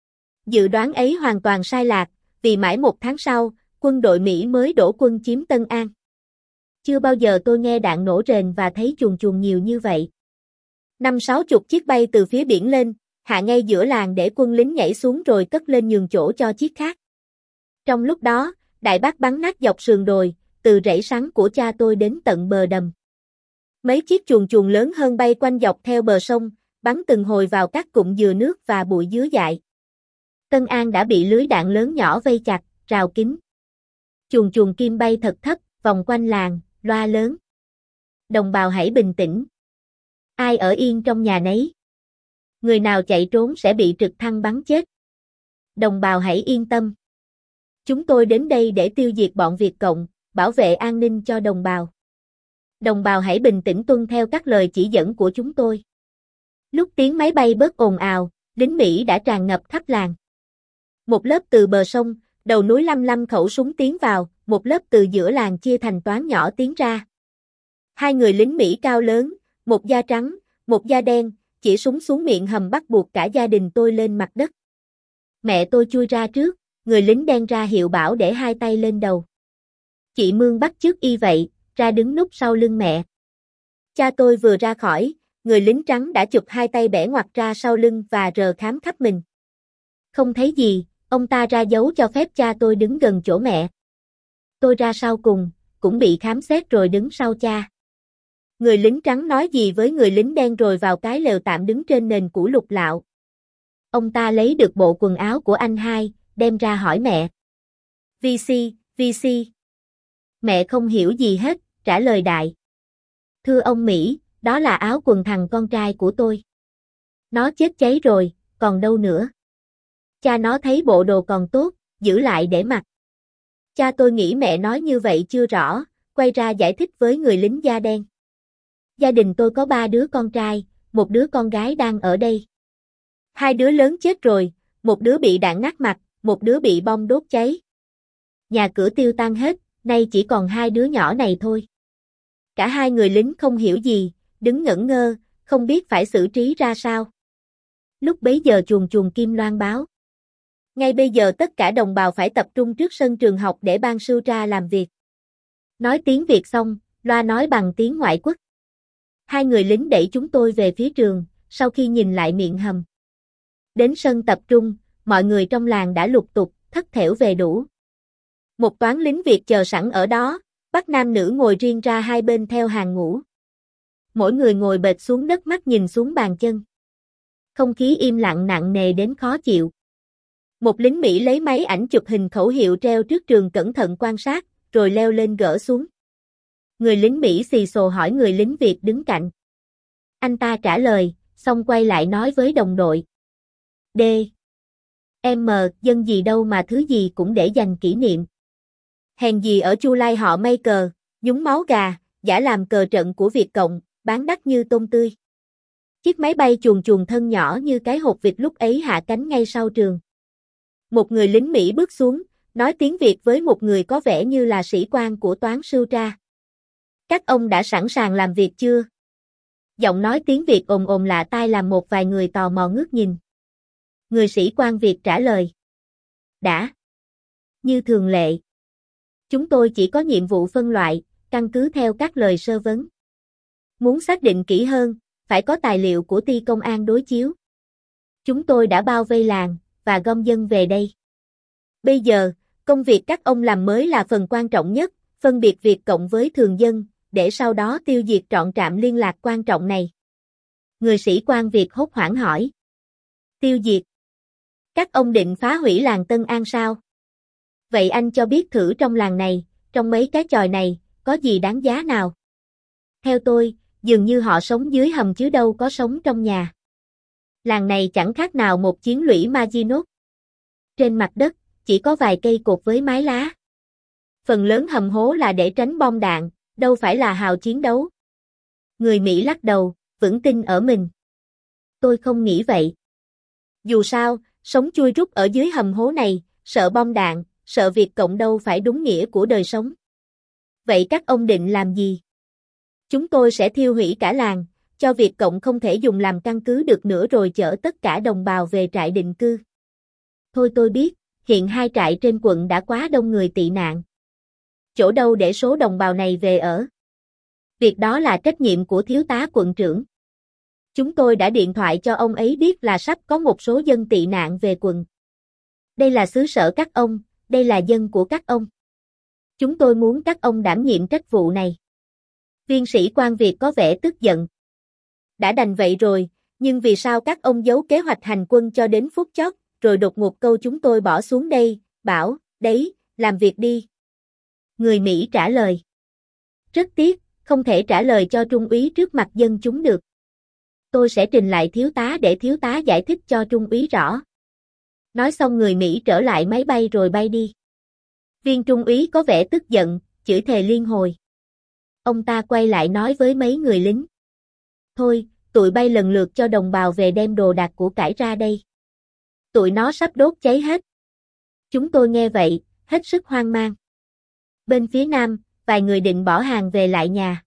[SPEAKER 1] Dự đoán ấy hoàn toàn sai lạc, vì mãi một tháng sau, quân đội Mỹ mới đổ quân chiếm Tân An. Chưa bao giờ tôi nghe đạn nổ rền và thấy chuồn chuồn nhiều như vậy. Năm sáu chục chiếc bay từ phía biển lên, hạ ngay giữa làng để quân lính nhảy xuống rồi cất lên nhường chỗ cho chiếc khác. Trong lúc đó, đại bác bắn nát dọc sườn đồi, từ rẫy sắn của cha tôi đến tận bờ đầm. Mấy chiếc chuồn chuồn lớn hơn bay quanh dọc theo bờ sông, bắn từng hồi vào các cụm dừa nước và bụi dứa dại. Tân An đã bị lưới đạn lớn nhỏ vây chặt, rào kín. Chuồn chuồn kim bay thật thấp, vòng quanh làng, loa lớn. Đồng bào hãy bình tĩnh. Ai ở yên trong nhà nấy. Người nào chạy trốn sẽ bị trực thăng bắn chết. Đồng bào hãy yên tâm. Chúng tôi đến đây để tiêu diệt bọn Việt Cộng, bảo vệ an ninh cho đồng bào. Đồng bào hãy bình tĩnh tuân theo các lời chỉ dẫn của chúng tôi. Lúc tiếng máy bay bớt ồn ào, lính Mỹ đã tràn ngập khắp làng. Một lớp từ bờ sông, đầu núi lăm lăm khẩu súng tiến vào, một lớp từ giữa làng chia thành toán nhỏ tiến ra. Hai người lính Mỹ cao lớn, một da trắng, một da đen, chỉ súng xuống miệng hầm bắt buộc cả gia đình tôi lên mặt đất. Mẹ tôi chui ra trước, người lính đen ra hiệu bảo để hai tay lên đầu. Chị Mương bắt chước y vậy, ra đứng núp sau lưng mẹ. Cha tôi vừa ra khỏi, người lính trắng đã chụp hai tay bẻ ngoặt ra sau lưng và rờ khám khắp mình. Không thấy gì, ông ta ra dấu cho phép cha tôi đứng gần chỗ mẹ. Tôi ra sau cùng, cũng bị khám xét rồi đứng sau cha. Người lính trắng nói gì với người lính đen rồi vào cái lều tạm đứng trên nền cũ lục lạo. Ông ta lấy được bộ quần áo của anh hai, đem ra hỏi mẹ. vê xê, vê xê. Mẹ không hiểu gì hết, trả lời đại. Thưa ông Mỹ, đó là áo quần thằng con trai của tôi. Nó chết cháy rồi, còn đâu nữa. Cha nó thấy bộ đồ còn tốt, giữ lại để mặc. Cha tôi nghĩ mẹ nói như vậy chưa rõ, quay ra giải thích với người lính da đen. Gia đình tôi có ba đứa con trai, một đứa con gái đang ở đây. Hai đứa lớn chết rồi, một đứa bị đạn ngắt mặt, một đứa bị bom đốt cháy. Nhà cửa tiêu tan hết, nay chỉ còn hai đứa nhỏ này thôi. Cả hai người lính không hiểu gì, đứng ngẩn ngơ, không biết phải xử trí ra sao. Lúc bấy giờ chuồn chuồn kim loan báo. Ngay bây giờ tất cả đồng bào phải tập trung trước sân trường học để ban sưu tra làm việc. Nói tiếng Việt xong, loa nói bằng tiếng ngoại quốc. Hai người lính đẩy chúng tôi về phía trường, sau khi nhìn lại miệng hầm. Đến sân tập trung, mọi người trong làng đã lục tục, thất thểu về đủ. Một toán lính Việt chờ sẵn ở đó, bắt nam nữ ngồi riêng ra hai bên theo hàng ngũ. Mỗi người ngồi bệt xuống đất mắt nhìn xuống bàn chân. Không khí im lặng nặng nề đến khó chịu. Một lính Mỹ lấy máy ảnh chụp hình khẩu hiệu treo trước trường cẩn thận quan sát, rồi leo lên gỡ xuống. Người lính Mỹ xì xồ hỏi người lính Việt đứng cạnh. Anh ta trả lời, xong quay lại nói với đồng đội. D. M. Dân gì đâu mà thứ gì cũng để dành kỷ niệm. Hèn gì ở Chu Lai họ may cờ, nhúng máu gà, giả làm cờ trận của Việt Cộng, bán đắt như tôm tươi. Chiếc máy bay chuồn chuồn thân nhỏ như cái hột vịt lúc ấy hạ cánh ngay sau trường. Một người lính Mỹ bước xuống, nói tiếng Việt với một người có vẻ như là sĩ quan của toán sưu tra. Các ông đã sẵn sàng làm việc chưa? Giọng nói tiếng Việt ồn ồn lạ tai làm một vài người tò mò ngước nhìn. Người sĩ quan Việt trả lời. Đã. Như thường lệ. Chúng tôi chỉ có nhiệm vụ phân loại, căn cứ theo các lời sơ vấn. Muốn xác định kỹ hơn, phải có tài liệu của ty công an đối chiếu. Chúng tôi đã bao vây làng, và gom dân về đây. Bây giờ, công việc các ông làm mới là phần quan trọng nhất, phân biệt Việt Cộng với thường dân, để sau đó tiêu diệt trọn trạm liên lạc quan trọng này. Người sĩ quan Việt hốt hoảng hỏi. Tiêu diệt? Các ông định phá hủy làng Tân An sao? Vậy anh cho biết thử trong làng này, trong mấy cái chòi này, có gì đáng giá nào? Theo tôi, dường như họ sống dưới hầm chứ đâu có sống trong nhà. Làng này chẳng khác nào một chiến lũy Maginot. Trên mặt đất, chỉ có vài cây cột với mái lá. Phần lớn hầm hố là để tránh bom đạn, đâu phải là hào chiến đấu. Người Mỹ lắc đầu, vững tin ở mình. Tôi không nghĩ vậy. Dù sao, sống chui rút ở dưới hầm hố này, sợ bom đạn, sợ Việt Cộng đâu phải đúng nghĩa của đời sống. Vậy các ông định làm gì? Chúng tôi sẽ thiêu hủy cả làng, cho Việt Cộng không thể dùng làm căn cứ được nữa rồi chở tất cả đồng bào về trại định cư. Thôi tôi biết, hiện hai trại trên quận đã quá đông người tị nạn. Chỗ đâu để số đồng bào này về ở? Việc đó là trách nhiệm của thiếu tá quận trưởng. Chúng tôi đã điện thoại cho ông ấy biết là sắp có một số dân tị nạn về quận. Đây là xứ sở các ông, đây là dân của các ông. Chúng tôi muốn các ông đảm nhiệm trách vụ này. Viên sĩ quan Việt có vẻ tức giận. Đã đành vậy rồi, nhưng vì sao các ông giấu kế hoạch hành quân cho đến phút chót, rồi đột ngột câu chúng tôi bỏ xuống đây, bảo, đấy, làm việc đi. Người Mỹ trả lời. Rất tiếc, không thể trả lời cho trung úy trước mặt dân chúng được. Tôi sẽ trình lại thiếu tá để thiếu tá giải thích cho trung úy rõ. Nói xong người Mỹ trở lại máy bay rồi bay đi. Viên trung úy có vẻ tức giận, chửi thề liên hồi. Ông ta quay lại nói với mấy người lính. Thôi, tụi bay lần lượt cho đồng bào về đem đồ đạc của cải ra đây. Tụi nó sắp đốt cháy hết. Chúng tôi nghe vậy, hết sức hoang mang. Bên phía nam, vài người định bỏ hàng về lại nhà.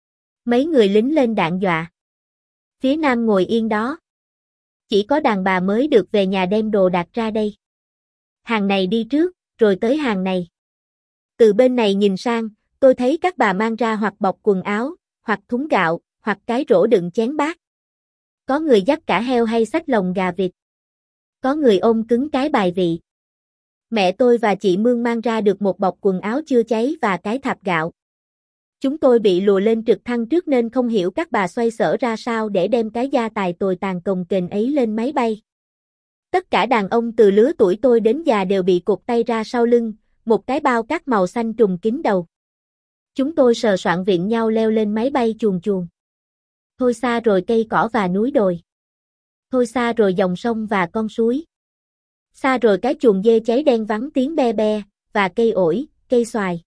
[SPEAKER 1] Mấy người lính lên đạn dọa. Phía nam ngồi yên đó. Chỉ có đàn bà mới được về nhà đem đồ đạc ra đây. Hàng này đi trước, rồi tới hàng này. Từ bên này nhìn sang, tôi thấy các bà mang ra hoặc bọc quần áo, hoặc thúng gạo, hoặc cái rổ đựng chén bát. Có người dắt cả heo hay xách lồng gà vịt. Có người ôm cứng cái bài vị. Mẹ tôi và chị Mương mang ra được một bọc quần áo chưa cháy và cái thạp gạo. Chúng tôi bị lùa lên trực thăng trước nên không hiểu các bà xoay sở ra sao để đem cái gia tài tồi tàn cồng kềnh ấy lên máy bay. Tất cả đàn ông từ lứa tuổi tôi đến già đều bị cụt tay ra sau lưng, một cái bao cát màu xanh trùm kín đầu. Chúng tôi sờ soạn viện nhau leo lên máy bay chuồn chuồn. Thôi xa rồi cây cỏ và núi đồi. Thôi xa rồi dòng sông và con suối. Xa rồi cái chuồng dê cháy đen vắng tiếng be be, và cây ổi, cây xoài.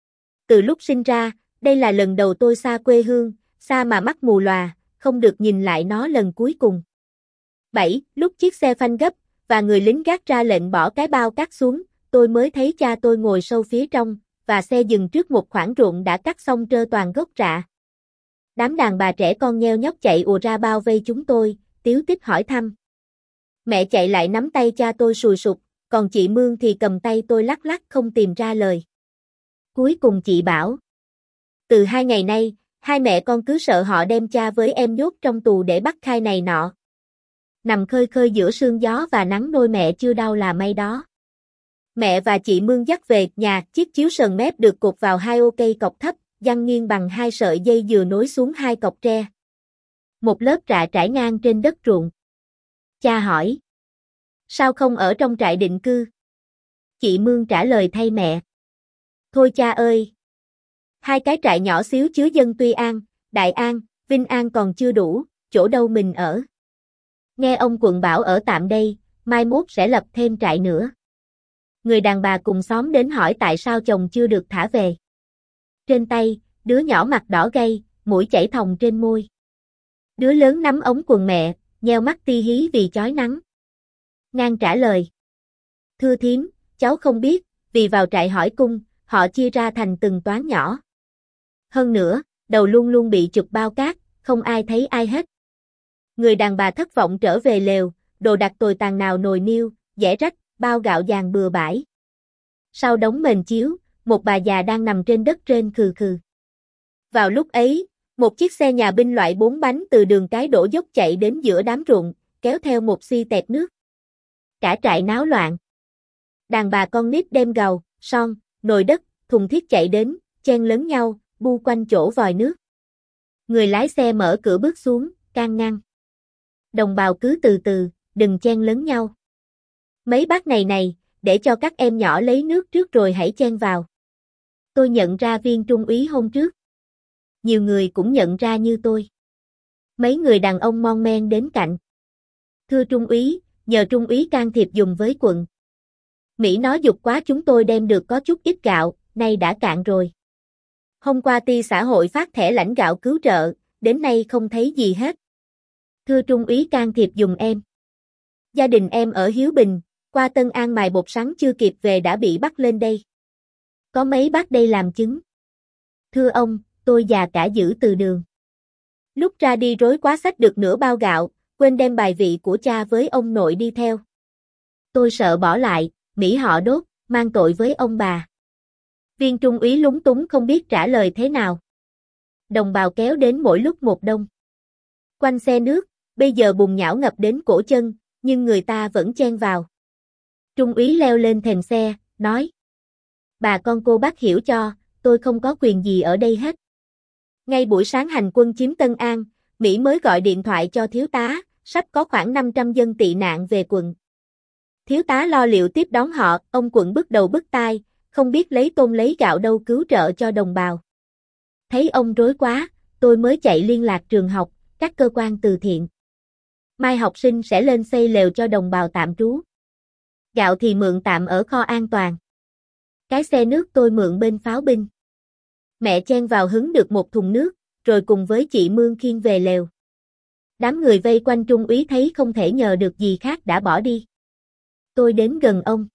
[SPEAKER 1] Từ lúc sinh ra, đây là lần đầu tôi xa quê hương, xa mà mắt mù lòa, không được nhìn lại nó lần cuối cùng. bảy. Lúc chiếc xe phanh gấp, và người lính gác ra lệnh bỏ cái bao cát xuống, tôi mới thấy cha tôi ngồi sâu phía trong, và xe dừng trước một khoảng ruộng đã cắt xong trơ toàn gốc rạ. Đám đàn bà trẻ con nheo nhóc chạy ùa ra bao vây chúng tôi, tíu tít hỏi thăm. Mẹ chạy lại nắm tay cha tôi sùi sụp, còn chị Mương thì cầm tay tôi lắc lắc không tìm ra lời. Cuối cùng chị bảo. Từ hai ngày nay, hai mẹ con cứ sợ họ đem cha với em nhốt trong tù để bắt khai này nọ. Nằm khơi khơi giữa sương gió và nắng nôi mẹ chưa đau là may đó. Mẹ và chị Mương dắt về nhà chiếc chiếu sờn mép được cột vào hai ô cây cọc thấp, giăng nghiêng bằng hai sợi dây dừa nối xuống hai cọc tre. Một lớp rạ trải ngang trên đất ruộng. Cha hỏi. Sao không ở trong trại định cư? Chị Mương trả lời thay mẹ. Thôi cha ơi! Hai cái trại nhỏ xíu chứa dân Tuy An, Đại An, Vinh An còn chưa đủ, chỗ đâu mình ở. Nghe ông quận bảo ở tạm đây, mai mốt sẽ lập thêm trại nữa. Người đàn bà cùng xóm đến hỏi tại sao chồng chưa được thả về. Trên tay, đứa nhỏ mặt đỏ gay, mũi chảy thòng trên môi. Đứa lớn nắm ống quần mẹ, nheo mắt ti hí vì chói nắng. Ngang trả lời. Thưa thím, cháu không biết, vì vào trại hỏi cung, họ chia ra thành từng toán nhỏ. Hơn nữa, đầu luôn luôn bị chụp bao cát, không ai thấy ai hết. Người đàn bà thất vọng trở về lều, đồ đạc tồi tàn nào nồi niêu, dẻ rách, bao gạo dàn bừa bãi. Sau đống mền chiếu, một bà già đang nằm trên đất trên khừ khừ. Vào lúc ấy, một chiếc xe nhà binh loại bốn bánh từ đường cái đổ dốc chạy đến giữa đám ruộng, kéo theo một xi tẹt nước. Cả trại náo loạn. Đàn bà con nít đem gầu, son, nồi đất, thùng thiết chạy đến, chen lấn nhau, bu quanh chỗ vòi nước. Người lái xe mở cửa bước xuống, can ngăn. Đồng bào cứ từ từ, đừng chen lấn nhau. Mấy bác này này, để cho các em nhỏ lấy nước trước rồi hãy chen vào. Tôi nhận ra viên trung úy hôm trước. Nhiều người cũng nhận ra như tôi. Mấy người đàn ông mon men đến cạnh. Thưa trung úy, nhờ trung úy can thiệp dùng với quận. Mỹ nó giục quá chúng tôi đem được có chút ít gạo, nay đã cạn rồi. Hôm qua ty xã hội phát thẻ lãnh gạo cứu trợ, đến nay không thấy gì hết. Thưa trung úy can thiệp dùng em. Gia đình em ở Hiếu Bình, qua Tân An mài bột sắn chưa kịp về đã bị bắt lên đây. Có mấy bác đây làm chứng. Thưa ông, tôi già cả giữ từ đường. Lúc ra đi rối quá xách được nửa bao gạo, quên đem bài vị của cha với ông nội đi theo. Tôi sợ bỏ lại, Mỹ họ đốt, mang tội với ông bà. Viên trung úy lúng túng không biết trả lời thế nào. Đồng bào kéo đến mỗi lúc một đông. Quanh xe nước, bây giờ bùn nhão ngập đến cổ chân, nhưng người ta vẫn chen vào. Trung úy leo lên thềm xe, nói. Bà con cô bác hiểu cho, tôi không có quyền gì ở đây hết. Ngay buổi sáng hành quân chiếm Tân An, Mỹ mới gọi điện thoại cho thiếu tá, sắp có khoảng năm trăm dân tị nạn về quận. Thiếu tá lo liệu tiếp đón họ, ông quận bứt đầu bứt tai, không biết lấy tôm lấy gạo đâu cứu trợ cho đồng bào. Thấy ông rối quá, tôi mới chạy liên lạc trường học, các cơ quan từ thiện. Mai học sinh sẽ lên xây lều cho đồng bào tạm trú. Gạo thì mượn tạm ở kho an toàn. Cái xe nước tôi mượn bên pháo binh. Mẹ chen vào hứng được một thùng nước, rồi cùng với chị Mương khiêng về lều. Đám người vây quanh trung úy thấy không thể nhờ được gì khác đã bỏ đi. Tôi đến gần ông.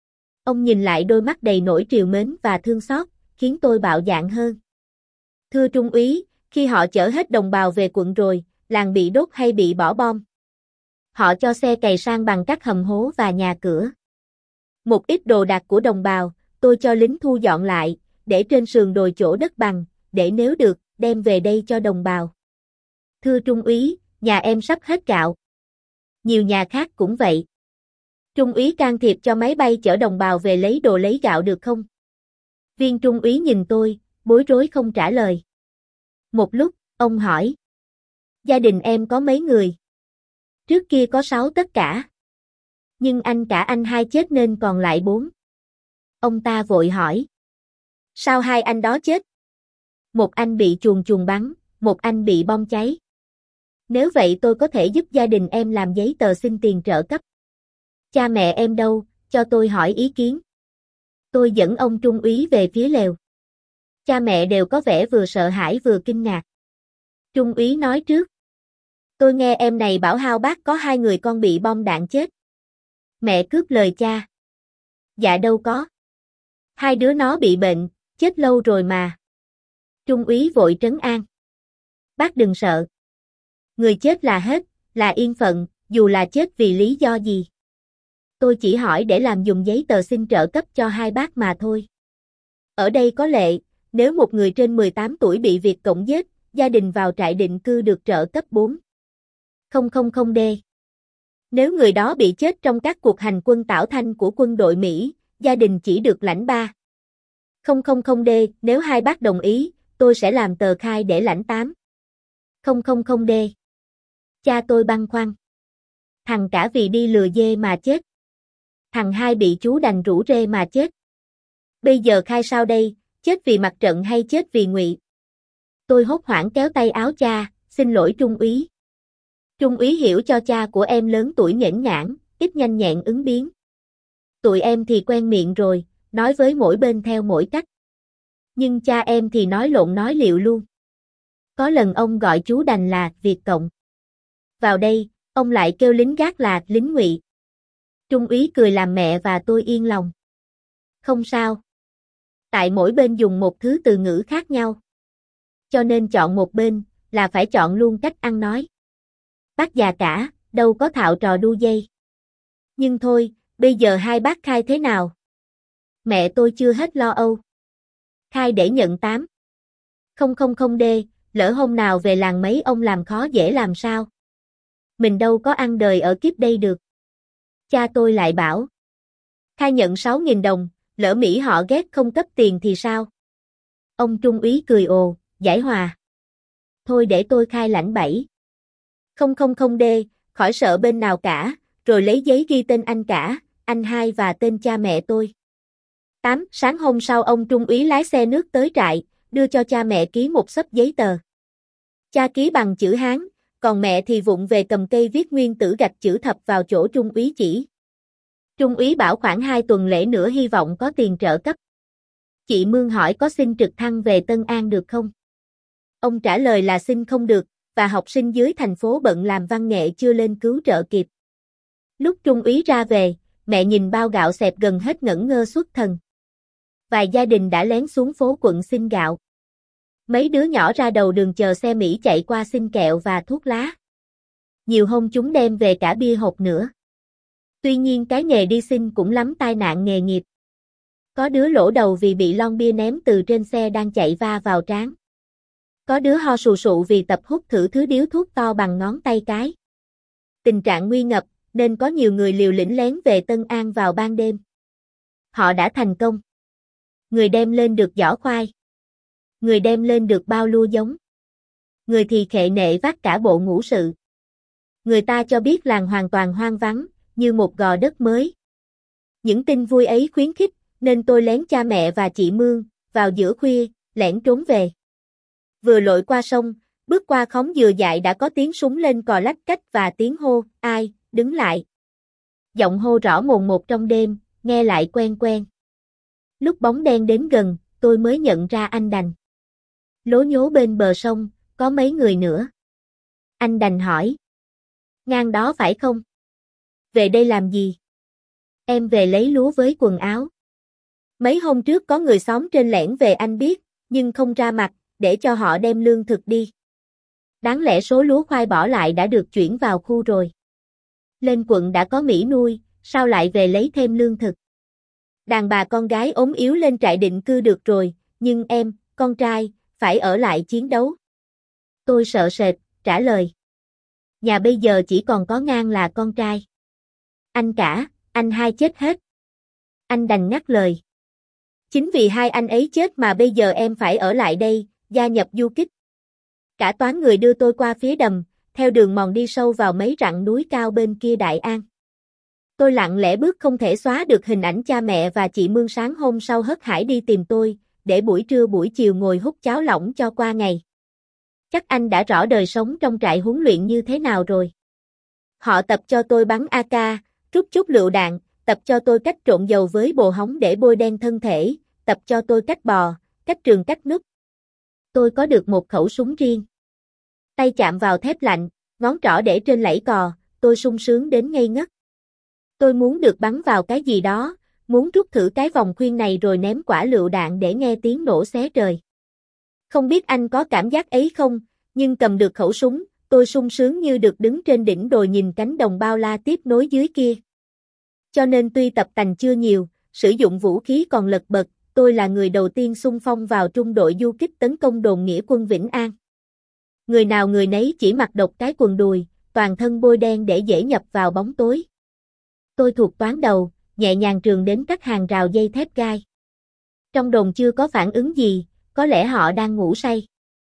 [SPEAKER 1] Ông nhìn lại đôi mắt đầy nỗi trìu mến và thương xót, khiến tôi bạo dạn hơn. Thưa trung úy, khi họ chở hết đồng bào về quận rồi, làng bị đốt hay bị bỏ bom? Họ cho xe cày sang bằng các hầm hố và nhà cửa. Một ít đồ đạc của đồng bào, tôi cho lính thu dọn lại, để trên sườn đồi chỗ đất bằng, để nếu được, đem về đây cho đồng bào. Thưa Trung úy, nhà em sắp hết gạo. Nhiều nhà khác cũng vậy. Trung úy can thiệp cho máy bay chở đồng bào về lấy đồ lấy gạo được không? Viên trung úy nhìn tôi, bối rối không trả lời. Một lúc, ông hỏi. Gia đình em có mấy người? Trước kia có sáu tất cả. Nhưng anh cả anh hai chết nên còn lại bốn. Ông ta vội hỏi. Sao hai anh đó chết? Một anh bị chuồn chuồn bắn, một anh bị bom cháy. Nếu vậy tôi có thể giúp gia đình em làm giấy tờ xin tiền trợ cấp. Cha mẹ em đâu, cho tôi hỏi ý kiến. Tôi dẫn ông trung úy về phía lều. Cha mẹ đều có vẻ vừa sợ hãi vừa kinh ngạc. Trung úy nói trước. Tôi nghe em này bảo Hao bác có hai người con bị bom đạn chết. Mẹ cướp lời cha. Dạ đâu có. Hai đứa nó bị bệnh, chết lâu rồi mà. Trung úy vội trấn an. Bác đừng sợ. Người chết là hết, là yên phận, dù là chết vì lý do gì. Tôi chỉ hỏi để làm dùng giấy tờ xin trợ cấp cho hai bác mà thôi. Ở đây có lệ, nếu một người trên mười tám tuổi bị Việt Cộng giết, gia đình vào trại định cư được trợ cấp bốn không không không D. Nếu người đó bị chết trong các cuộc hành quân tảo thanh của quân đội Mỹ, gia đình chỉ được lãnh ba không không không D. Nếu hai bác đồng ý, tôi sẽ làm tờ khai để lãnh tám không không không D. Cha tôi băn khoăn. Thằng cả vì đi lừa dê mà chết. Thằng hai bị chú đành rủ rê mà chết. Bây giờ khai sao đây, chết vì mặt trận hay chết vì ngụy? Tôi hốt hoảng kéo tay áo cha, xin lỗi Trung úy. Trung úy hiểu cho cha của em lớn tuổi nghẽn ngãn, ít nhanh nhẹn ứng biến. Tụi em thì quen miệng rồi, nói với mỗi bên theo mỗi cách. Nhưng cha em thì nói lộn nói liệu luôn. Có lần ông gọi chú đành là Việt Cộng. Vào đây, ông lại kêu lính gác là lính ngụy. Trung úy cười làm mẹ và tôi yên lòng. Không sao. Tại mỗi bên dùng một thứ từ ngữ khác nhau. Cho nên chọn một bên, là phải chọn luôn cách ăn nói. Bác già cả, đâu có thạo trò đu dây. Nhưng thôi, bây giờ hai bác khai thế nào? Mẹ tôi chưa hết lo âu. Khai để nhận tám không không không D, lỡ hôm nào về làng mấy ông làm khó dễ làm sao? Mình đâu có ăn đời ở kiếp đây được. Cha tôi lại bảo. Khai nhận sáu nghìn đồng, lỡ Mỹ họ ghét không cấp tiền thì sao? Ông trung úy cười ồ, giải hòa. Thôi để tôi khai lãnh bảy không không không D, khỏi sợ bên nào cả, rồi lấy giấy ghi tên anh cả, anh hai và tên cha mẹ tôi. tám Sáng hôm sau ông trung úy lái xe nước tới trại, đưa cho cha mẹ ký một xấp giấy tờ. Cha ký bằng chữ Hán, còn mẹ thì vụng về cầm cây viết nguyên tử gạch chữ thập vào chỗ trung úy chỉ. Trung úy bảo khoảng hai tuần lễ nữa hy vọng có tiền trợ cấp. Chị Mương hỏi có xin trực thăng về Tân An được không? Ông trả lời là xin không được, và học sinh dưới thành phố bận làm văn nghệ chưa lên cứu trợ kịp. Lúc trung úy ra về, mẹ nhìn bao gạo xẹp gần hết ngẩn ngơ xuất thần. Vài gia đình đã lén xuống phố quận xin gạo. Mấy đứa nhỏ ra đầu đường chờ xe Mỹ chạy qua xin kẹo và thuốc lá. Nhiều hôm chúng đem về cả bia hộp nữa. Tuy nhiên cái nghề đi xin cũng lắm tai nạn nghề nghiệp. Có đứa lỗ đầu vì bị lon bia ném từ trên xe đang chạy va vào trán. Có đứa ho sù sụ vì tập hút thử thứ điếu thuốc to bằng ngón tay cái. Tình trạng nguy ngập, nên có nhiều người liều lĩnh lén về Tân An vào ban đêm. Họ đã thành công. Người đem lên được giỏ khoai. Người đem lên được bao lúa giống. Người thì khệ nệ vác cả bộ ngũ sự. Người ta cho biết làng hoàn toàn hoang vắng, như một gò đất mới. Những tin vui ấy khuyến khích, nên tôi lén cha mẹ và chị Mương, vào giữa khuya, lẻn trốn về. Vừa lội qua sông, bước qua khóm dừa dại đã có tiếng súng lên cò lách cách và tiếng hô, ai, đứng lại. Giọng hô rõ mồn một trong đêm, nghe lại quen quen. Lúc bóng đen đến gần, tôi mới nhận ra anh Đành. Lố nhố bên bờ sông, có mấy người nữa. Anh Đành hỏi. Ngang đó phải không? Về đây làm gì? Em về lấy lúa với quần áo. Mấy hôm trước có người xóm trên lẻn về anh biết, nhưng không ra mặt, để cho họ đem lương thực đi. Đáng lẽ số lúa khoai bỏ lại đã được chuyển vào khu rồi. Lên quận đã có Mỹ nuôi, sao lại về lấy thêm lương thực? Đàn bà con gái ốm yếu lên trại định cư được rồi, nhưng em, con trai, phải ở lại chiến đấu. Tôi sợ sệt, trả lời. Nhà bây giờ chỉ còn có Ngang là con trai. Anh cả, anh hai chết hết. Anh đành ngắt lời. Chính vì hai anh ấy chết mà bây giờ em phải ở lại đây, gia nhập du kích. Cả toán người đưa tôi qua phía đầm, theo đường mòn đi sâu vào mấy rặng núi cao bên kia Đại An. Tôi lặng lẽ bước không thể xóa được hình ảnh cha mẹ và chị Mương sáng hôm sau hớt hải đi tìm tôi, để buổi trưa buổi chiều ngồi hút cháo lỏng cho qua ngày. Chắc anh đã rõ đời sống trong trại huấn luyện như thế nào rồi. Họ tập cho tôi bắn a ca, rút chút lựu đạn, tập cho tôi cách trộn dầu với bồ hóng để bôi đen thân thể, tập cho tôi cách bò, cách trường cách núp. Tôi có được một khẩu súng riêng. Tay chạm vào thép lạnh, ngón trỏ để trên lẫy cò, tôi sung sướng đến ngây ngất. Tôi muốn được bắn vào cái gì đó, muốn rút thử cái vòng khuyên này rồi ném quả lựu đạn để nghe tiếng nổ xé trời. Không biết anh có cảm giác ấy không, nhưng cầm được khẩu súng, tôi sung sướng như được đứng trên đỉnh đồi nhìn cánh đồng bao la tiếp nối dưới kia. Cho nên tuy tập tành chưa nhiều, sử dụng vũ khí còn lật bật, tôi là người đầu tiên xung phong vào trung đội du kích tấn công đồn nghĩa quân Vĩnh An. Người nào người nấy chỉ mặc độc cái quần đùi, toàn thân bôi đen để dễ nhập vào bóng tối. Tôi thuộc toán đầu, nhẹ nhàng trườn đến các hàng rào dây thép gai. Trong đồn chưa có phản ứng gì, có lẽ họ đang ngủ say.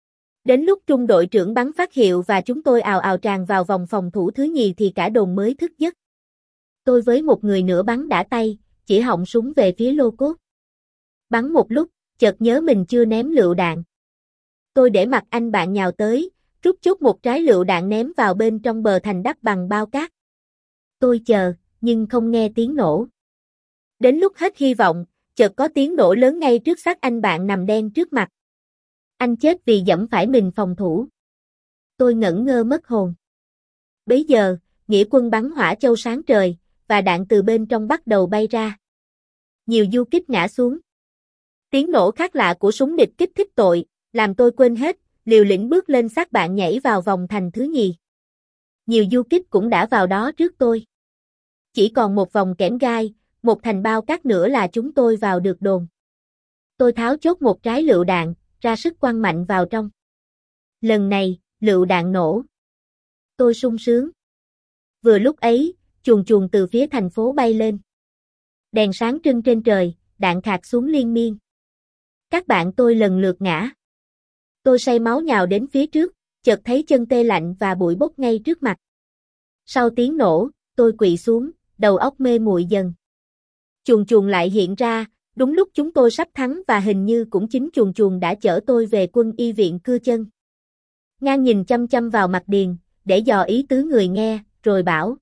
[SPEAKER 1] Đến lúc trung đội trưởng bắn phát hiệu và chúng tôi ào ào tràn vào vòng phòng thủ thứ nhì thì cả đồn mới thức giấc. Tôi với một người nữa bắn đã tay, chỉ họng súng về phía lô cốt. Bắn một lúc, chợt nhớ mình chưa ném lựu đạn. Tôi để mặc anh bạn nhào tới, rút chốt một trái lựu đạn ném vào bên trong bờ thành đắp bằng bao cát. Tôi chờ, nhưng không nghe tiếng nổ. Đến lúc hết hy vọng, chợt có tiếng nổ lớn ngay trước xác anh bạn nằm đen trước mặt. Anh chết vì giẫm phải mình phòng thủ. Tôi ngẩn ngơ mất hồn. Bấy giờ, nghĩa quân bắn hỏa châu sáng trời, và đạn từ bên trong bắt đầu bay ra. Nhiều du kích ngã xuống. Tiếng nổ khác lạ của súng địch kích thích tội, làm tôi quên hết, liều lĩnh bước lên xác bạn nhảy vào vòng thành thứ nhì. Nhiều du kích cũng đã vào đó trước tôi. Chỉ còn một vòng kẽm gai, một thành bao cát nữa là chúng tôi vào được đồn. Tôi tháo chốt một trái lựu đạn, ra sức quăng mạnh vào trong. Lần này, lựu đạn nổ. Tôi sung sướng. Vừa lúc ấy, chuồn chuồn từ phía thành phố bay lên. Đèn sáng trưng trên trời, đạn khạc xuống liên miên. Các bạn tôi lần lượt ngã. Tôi say máu nhào đến phía trước, chợt thấy chân tê lạnh và bụi bốc ngay trước mặt. Sau tiếng nổ, tôi quỵ xuống, đầu óc mê muội dần. Chuồn chuồn lại hiện ra, đúng lúc chúng tôi sắp thắng và hình như cũng chính chuồn chuồn đã chở tôi về quân y viện cưa chân. Ngang nhìn chăm chăm vào mặt Điền, để dò ý tứ người nghe, rồi bảo.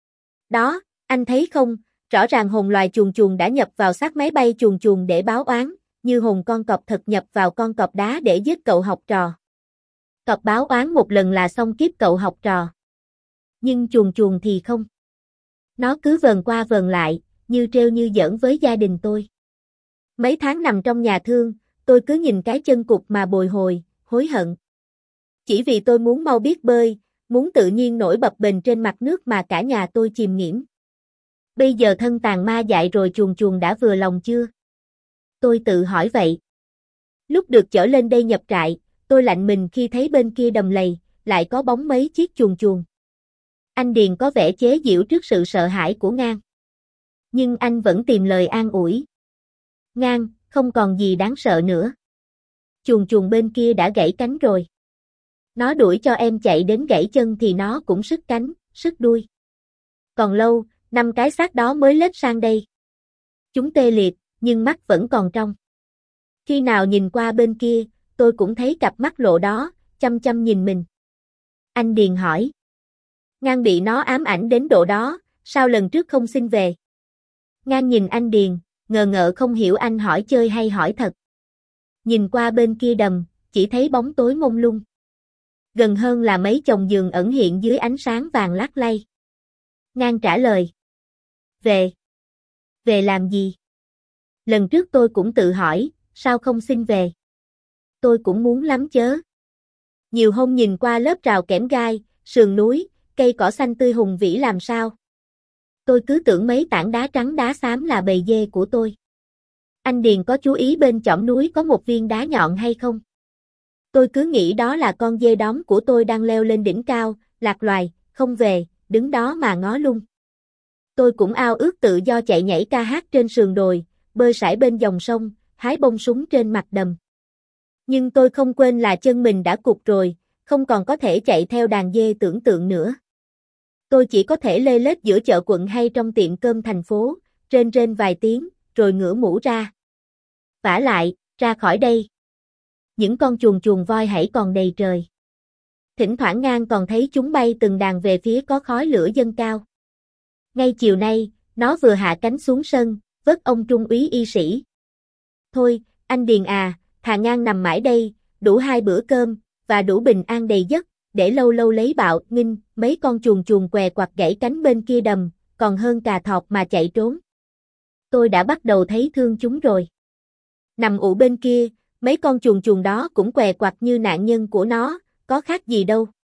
[SPEAKER 1] Đó, anh thấy không, rõ ràng hồn loài chuồn chuồn đã nhập vào xác máy bay chuồn chuồn để báo oán, như hồn con cọp thật nhập vào con cọp đá để giết cậu học trò. Cọp báo oán một lần là xong kiếp cậu học trò. Nhưng chuồn chuồn thì không. Nó cứ vờn qua vờn lại, như trêu như giỡn với gia đình tôi. Mấy tháng nằm trong nhà thương, tôi cứ nhìn cái chân cụt mà bồi hồi, hối hận. Chỉ vì tôi muốn mau biết bơi, muốn tự nhiên nổi bập bềnh trên mặt nước mà cả nhà tôi chìm nghiễm. Bây giờ thân tàn ma dại rồi chuồn chuồn đã vừa lòng chưa? Tôi tự hỏi vậy. Lúc được chở lên đây nhập trại, tôi lạnh mình khi thấy bên kia đầm lầy, lại có bóng mấy chiếc chuồn chuồn. Anh Điền có vẻ chế giễu trước sự sợ hãi của Ngang. Nhưng anh vẫn tìm lời an ủi. Ngang, không còn gì đáng sợ nữa. Chuồn chuồn bên kia đã gãy cánh rồi. Nó đuổi cho em chạy đến gãy chân thì nó cũng sức cánh, sức đuôi. Còn lâu, năm cái xác đó mới lết sang đây. Chúng tê liệt, nhưng mắt vẫn còn trong. Khi nào nhìn qua bên kia, tôi cũng thấy cặp mắt lộ đó, chăm chăm nhìn mình. Anh Điền hỏi. Ngang bị nó ám ảnh đến độ đó, sao lần trước không xin về? Ngang nhìn anh Điền, ngờ ngợ không hiểu anh hỏi chơi hay hỏi thật. Nhìn qua bên kia đầm, chỉ thấy bóng tối mông lung. Gần hơn là mấy chồng giường ẩn hiện dưới ánh sáng vàng lắc lay. Ngang trả lời. Về. Về làm gì? Lần trước tôi cũng tự hỏi, sao không xin về? Tôi cũng muốn lắm chớ. Nhiều hôm nhìn qua lớp rào kẽm gai, sườn núi, cây cỏ xanh tươi hùng vĩ làm sao? Tôi cứ tưởng mấy tảng đá trắng đá xám là bầy dê của tôi. Anh Điền có chú ý bên chỏm núi có một viên đá nhọn hay không? Tôi cứ nghĩ đó là con dê đóm của tôi đang leo lên đỉnh cao, lạc loài, không về, đứng đó mà ngó lung. Tôi cũng ao ước tự do chạy nhảy ca hát trên sườn đồi, bơi sải bên dòng sông, hái bông súng trên mặt đầm. Nhưng tôi không quên là chân mình đã cụt rồi, không còn có thể chạy theo đàn dê tưởng tượng nữa. Tôi chỉ có thể lê lết giữa chợ quận hay trong tiệm cơm thành phố, rên rên vài tiếng, rồi ngửa mũ ra. Vả lại, ra khỏi đây. Những con chuồn chuồn voi hãy còn đầy trời. Thỉnh thoảng ngang còn thấy chúng bay từng đàn về phía có khói lửa dâng cao. Ngay chiều nay, nó vừa hạ cánh xuống sân, vớt ông trung úy y sĩ. Thôi, anh Điền à, thà ngang nằm mãi đây, đủ hai bữa cơm, và đủ bình an đầy giấc, để lâu lâu lấy bạo, nghinh, mấy con chuồn chuồn què quặt gãy cánh bên kia đầm, còn hơn cà thọt mà chạy trốn. Tôi đã bắt đầu thấy thương chúng rồi. Nằm ụ bên kia, mấy con chuồn chuồn đó cũng què quặt như nạn nhân của nó, có khác gì đâu.